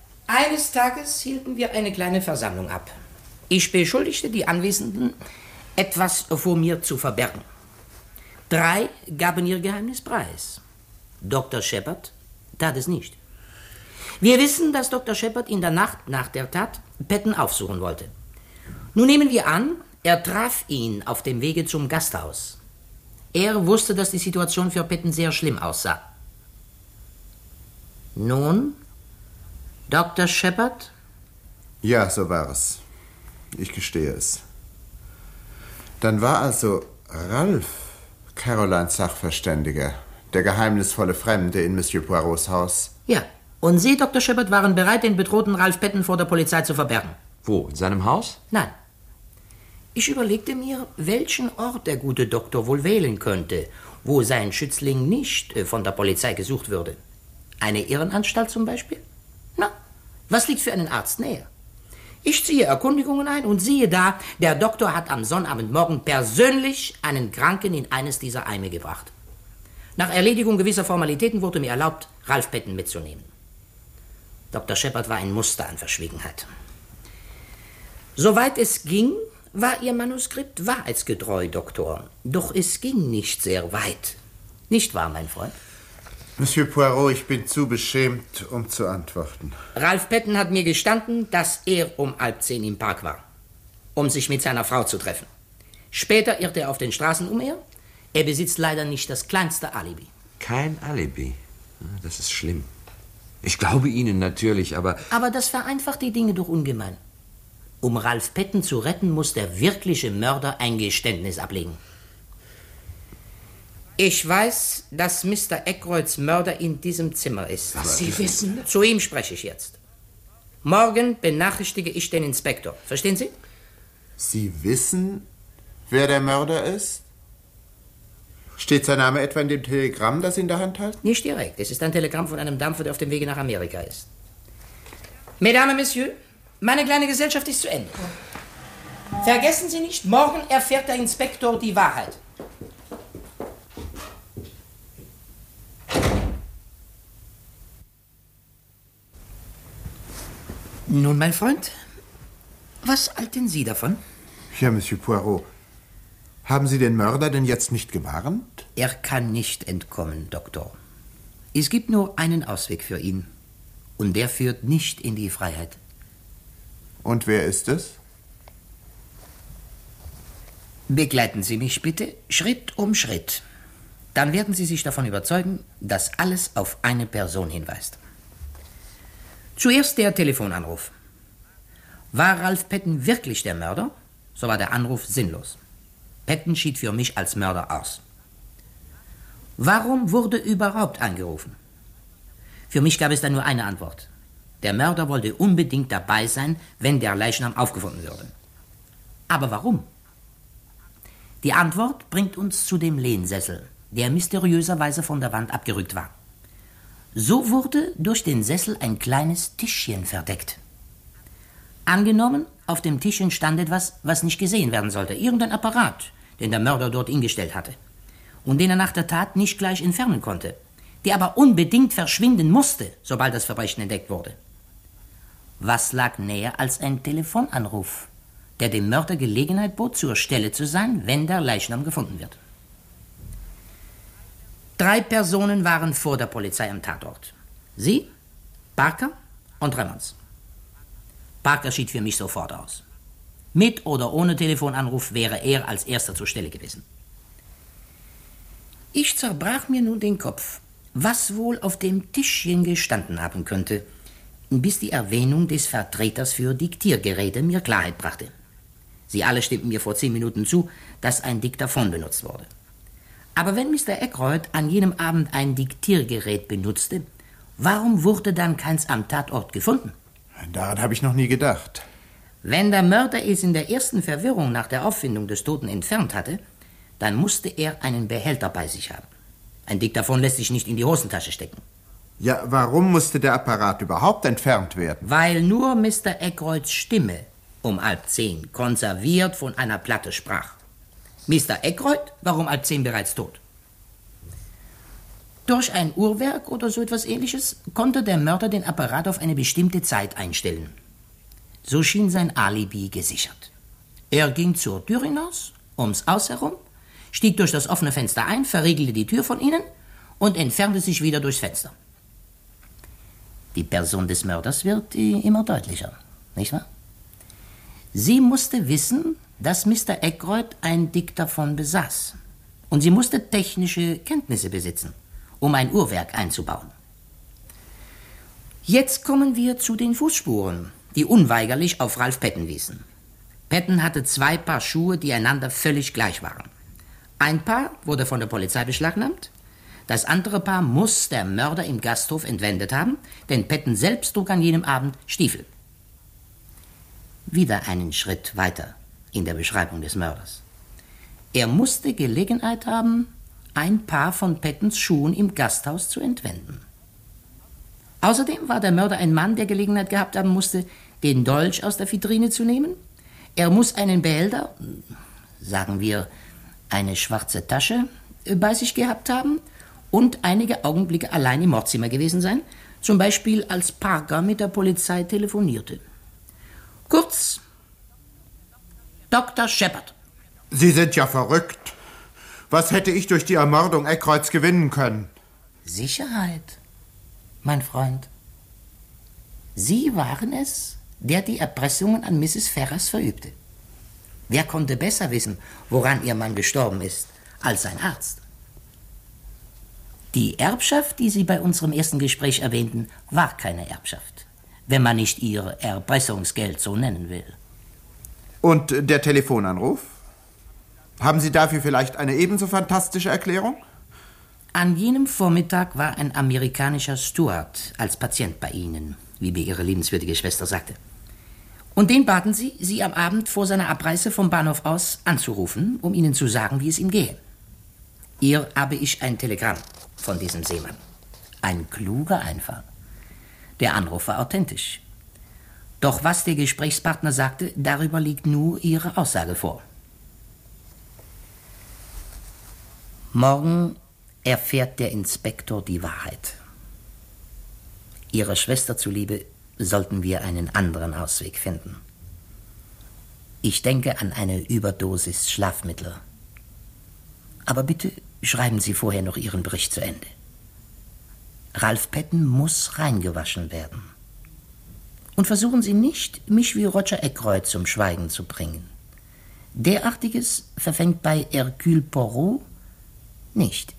Eines Tages hielten wir eine kleine Versammlung ab. Ich beschuldigte die Anwesenden, etwas vor mir zu verbergen. Drei gaben ihr Geheimnis preis. Doktor Shepard tat es nicht. Wir wissen, dass Doktor Shepard in der Nacht nach der Tat Patton aufsuchen wollte. Nun nehmen wir an, er traf ihn auf dem Wege zum Gasthaus. Er wusste, dass die Situation für Patton sehr schlimm aussah. Nun, Doktor Shepard? Ja, so war es. Ich gestehe es. Dann war also Ralph Carolines Sachverständiger, der geheimnisvolle Fremde in Monsieur Poirots Haus. Ja, und Sie, Doktor Shepard, waren bereit, den bedrohten Ralph Patton vor der Polizei zu verbergen. Wo, in seinem Haus? Nein. Ich überlegte mir, welchen Ort der gute Doktor wohl wählen könnte, wo sein Schützling nicht von der Polizei gesucht würde. Eine Irrenanstalt zum Beispiel? Na, was liegt für einen Arzt näher? Ich ziehe Erkundigungen ein und siehe da, der Doktor hat am Sonnabendmorgen persönlich einen Kranken in eines dieser Eime gebracht. Nach Erledigung gewisser Formalitäten wurde mir erlaubt, Ralph Patton mitzunehmen. Doktor Shepard war ein Muster an Verschwiegenheit. Soweit es ging, war Ihr Manuskript wahrheitsgetreu, Doktor. Doch es ging nicht sehr weit. Nicht wahr, mein Freund? Monsieur Poirot, ich bin zu beschämt, um zu antworten. Ralph Patton hat mir gestanden, dass er um halb zehn im Park war, um sich mit seiner Frau zu treffen. Später irrte er auf den Straßen umher. Er besitzt leider nicht das kleinste Alibi. Kein Alibi? Das ist schlimm. Ich glaube Ihnen natürlich, aber... Aber das vereinfacht die Dinge doch ungemein. Um Ralph Patton zu retten, muss der wirkliche Mörder ein Geständnis ablegen. Ich weiß, dass Mister Aykroyds Mörder in diesem Zimmer ist. Was Sie wissen? Zu ihm spreche ich jetzt. Morgen benachrichtige ich den Inspektor. Verstehen Sie? Sie wissen, wer der Mörder ist? Steht sein Name etwa in dem Telegramm, das Sie in der Hand halten? Nicht direkt. Es ist ein Telegramm von einem Dampfer, der auf dem Wege nach Amerika ist. Mesdames, Messieurs, meine kleine Gesellschaft ist zu Ende. Vergessen Sie nicht, morgen erfährt der Inspektor die Wahrheit. Nun, mein Freund, was halten Sie davon? Ja, Monsieur Poirot. Haben Sie den Mörder denn jetzt nicht gewarnt? Er kann nicht entkommen, Doktor. Es gibt nur einen Ausweg für ihn. Und der führt nicht in die Freiheit. Und wer ist es? Begleiten Sie mich bitte Schritt um Schritt. Dann werden Sie sich davon überzeugen, dass alles auf eine Person hinweist. Zuerst der Telefonanruf. War Ralph Patton wirklich der Mörder? So war der Anruf sinnlos. Patton schied für mich als Mörder aus. Warum wurde überhaupt angerufen? Für mich gab es da nur eine Antwort. Der Mörder wollte unbedingt dabei sein, wenn der Leichnam aufgefunden würde. Aber warum? Die Antwort bringt uns zu dem Lehnsessel, der mysteriöserweise von der Wand abgerückt war. So wurde durch den Sessel ein kleines Tischchen verdeckt. Angenommen, auf dem Tischchen stand etwas, was nicht gesehen werden sollte. Irgendein Apparat, den der Mörder dort hingestellt hatte. Und den er nach der Tat nicht gleich entfernen konnte. Der aber unbedingt verschwinden musste, sobald das Verbrechen entdeckt wurde. Was lag näher als ein Telefonanruf, der dem Mörder Gelegenheit bot, zur Stelle zu sein, wenn der Leichnam gefunden wird? Drei Personen waren vor der Polizei am Tatort. Sie, Parker und Remmonds. Parker schied für mich sofort aus. Mit oder ohne Telefonanruf wäre er als erster zur Stelle gewesen. Ich zerbrach mir nun den Kopf, was wohl auf dem Tischchen gestanden haben könnte, bis die Erwähnung des Vertreters für Diktiergeräte mir Klarheit brachte. Sie alle stimmten mir vor zehn Minuten zu, dass ein Diktaphon benutzt wurde. Aber wenn Mister Aykroyd an jenem Abend ein Diktiergerät benutzte, warum wurde dann keins am Tatort gefunden? Daran habe ich noch nie gedacht. Wenn der Mörder es in der ersten Verwirrung nach der Auffindung des Toten entfernt hatte, dann musste er einen Behälter bei sich haben. Ein Diktaphon lässt sich nicht in die Hosentasche stecken. Ja, warum musste der Apparat überhaupt entfernt werden? Weil nur Mister Aykroyds Stimme um halb zehn konserviert von einer Platte sprach. Mister Aykroyd war um halb zehn bereits tot. Durch ein Uhrwerk oder so etwas Ähnliches konnte der Mörder den Apparat auf eine bestimmte Zeit einstellen. So schien sein Alibi gesichert. Er ging zur Tür hinaus ums Haus herum, stieg durch das offene Fenster ein, verriegelte die Tür von innen und entfernte sich wieder durchs Fenster. Die Person des Mörders wird immer deutlicher, nicht wahr? Sie musste wissen, dass Mister Aykroyd ein Diktaphon besaß. Und sie musste technische Kenntnisse besitzen, um ein Uhrwerk einzubauen. Jetzt kommen wir zu den Fußspuren, die unweigerlich auf Ralph Patton wiesen. Patton hatte zwei Paar Schuhe, die einander völlig gleich waren. Ein Paar wurde von der Polizei beschlagnahmt, das andere Paar muss der Mörder im Gasthof entwendet haben, denn Patton selbst trug an jenem Abend Stiefel. Wieder einen Schritt weiter in der Beschreibung des Mörders. Er musste Gelegenheit haben, ein Paar von Pattons Schuhen im Gasthaus zu entwenden. Außerdem war der Mörder ein Mann, der Gelegenheit gehabt haben musste, den Dolch aus der Vitrine zu nehmen. Er muss einen Behälter, sagen wir eine schwarze Tasche, bei sich gehabt haben und einige Augenblicke allein im Mordzimmer gewesen sein, zum Beispiel als Parker mit der Polizei telefonierte. Kurz, Doktor Shepard. Sie sind ja verrückt. Was hätte ich durch die Ermordung Aykroyds gewinnen können? Sicherheit, mein Freund. Sie waren es, der die Erpressungen an Misses Ferrars verübte. Wer konnte besser wissen, woran ihr Mann gestorben ist, als ein Arzt? Die Erbschaft, die Sie bei unserem ersten Gespräch erwähnten, war keine Erbschaft, wenn man nicht Ihr Erpressungsgeld so nennen will. Und der Telefonanruf? Haben Sie dafür vielleicht eine ebenso fantastische Erklärung? An jenem Vormittag war ein amerikanischer Steward als Patient bei Ihnen, wie mir Ihre liebenswürdige Schwester sagte. Und den baten Sie, Sie am Abend vor seiner Abreise vom Bahnhof aus anzurufen, um Ihnen zu sagen, wie es ihm gehe. Hier habe ich ein Telegramm von diesem Seemann. Ein kluger Einfall. Der Anruf war authentisch. Doch was der Gesprächspartner sagte, darüber liegt nur Ihre Aussage vor. Morgen erfährt der Inspektor die Wahrheit. Ihrer Schwester zuliebe sollten wir einen anderen Ausweg finden. Ich denke an eine Überdosis Schlafmittel. Aber bitte schreiben Sie vorher noch Ihren Bericht zu Ende. Ralph Patton muss reingewaschen werden. Und versuchen Sie nicht, mich wie Roger Ackroyd zum Schweigen zu bringen. Derartiges verfängt bei Hercule Poirot nicht.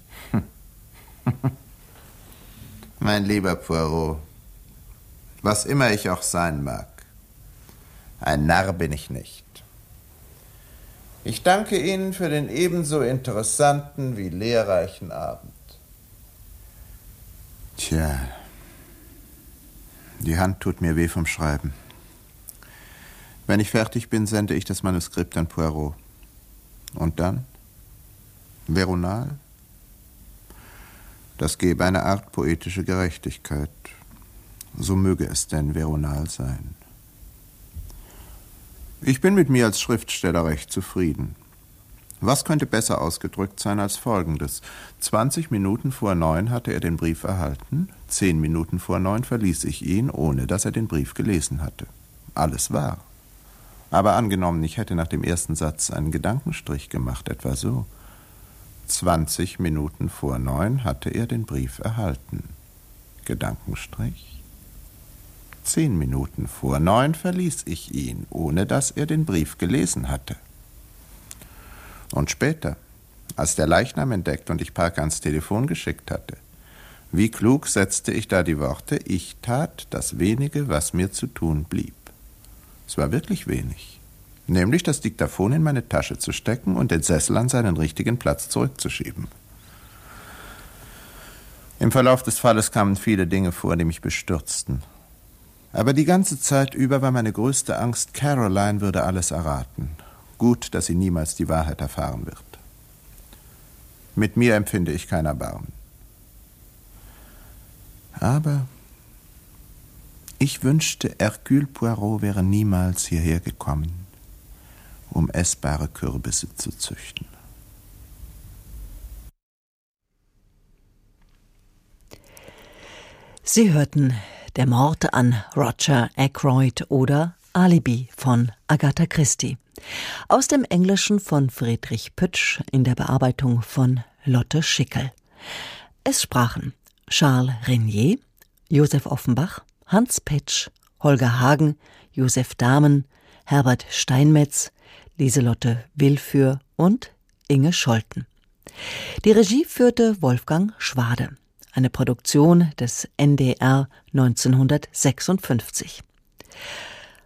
Mein lieber Poirot, was immer ich auch sein mag, ein Narr bin ich nicht. Ich danke Ihnen für den ebenso interessanten wie lehrreichen Abend. Tja, die Hand tut mir weh vom Schreiben. Wenn ich fertig bin, sende ich das Manuskript an Poirot. Und dann? Veronal? Das gäbe eine Art poetische Gerechtigkeit. So möge es denn Veronal sein. Ich bin mit mir als Schriftsteller recht zufrieden. Was könnte besser ausgedrückt sein als Folgendes? zwanzig Minuten vor neun hatte er den Brief erhalten, zehn Minuten vor neun verließ ich ihn, ohne dass er den Brief gelesen hatte. Alles wahr. Aber angenommen, ich hätte nach dem ersten Satz einen Gedankenstrich gemacht, etwa so. zwanzig Minuten vor neun hatte er den Brief erhalten. Gedankenstrich. Zehn Minuten vor neun verließ ich ihn, ohne dass er den Brief gelesen hatte. Und später, als der Leichnam entdeckt und ich Parker ans Telefon geschickt hatte, wie klug setzte ich da die Worte, ich tat das Wenige, was mir zu tun blieb. Es war wirklich wenig, nämlich das Diktaphon in meine Tasche zu stecken und den Sessel an seinen richtigen Platz zurückzuschieben. Im Verlauf des Falles kamen viele Dinge vor, die mich bestürzten. Aber die ganze Zeit über war meine größte Angst, Caroline würde alles erraten. Gut, dass sie niemals die Wahrheit erfahren wird. Mit mir empfinde ich kein Erbarmen. Aber ich wünschte, Hercule Poirot wäre niemals hierher gekommen, um essbare Kürbisse zu züchten. Sie hörten Der Mord an Roger Ackroyd oder Alibi von Agatha Christie. Aus dem Englischen von Friedrich Pütsch in der Bearbeitung von Lotte Schickel. Es sprachen Charles Regnier, Josef Offenbach, Hans Petsch, Holger Hagen, Josef Dahmen, Herbert Steinmetz, Lieselotte Willführ und Inge Scholten. Die Regie führte Wolfgang Schwade. Eine Produktion des N D R neunzehnhundertsechsundfünfzig.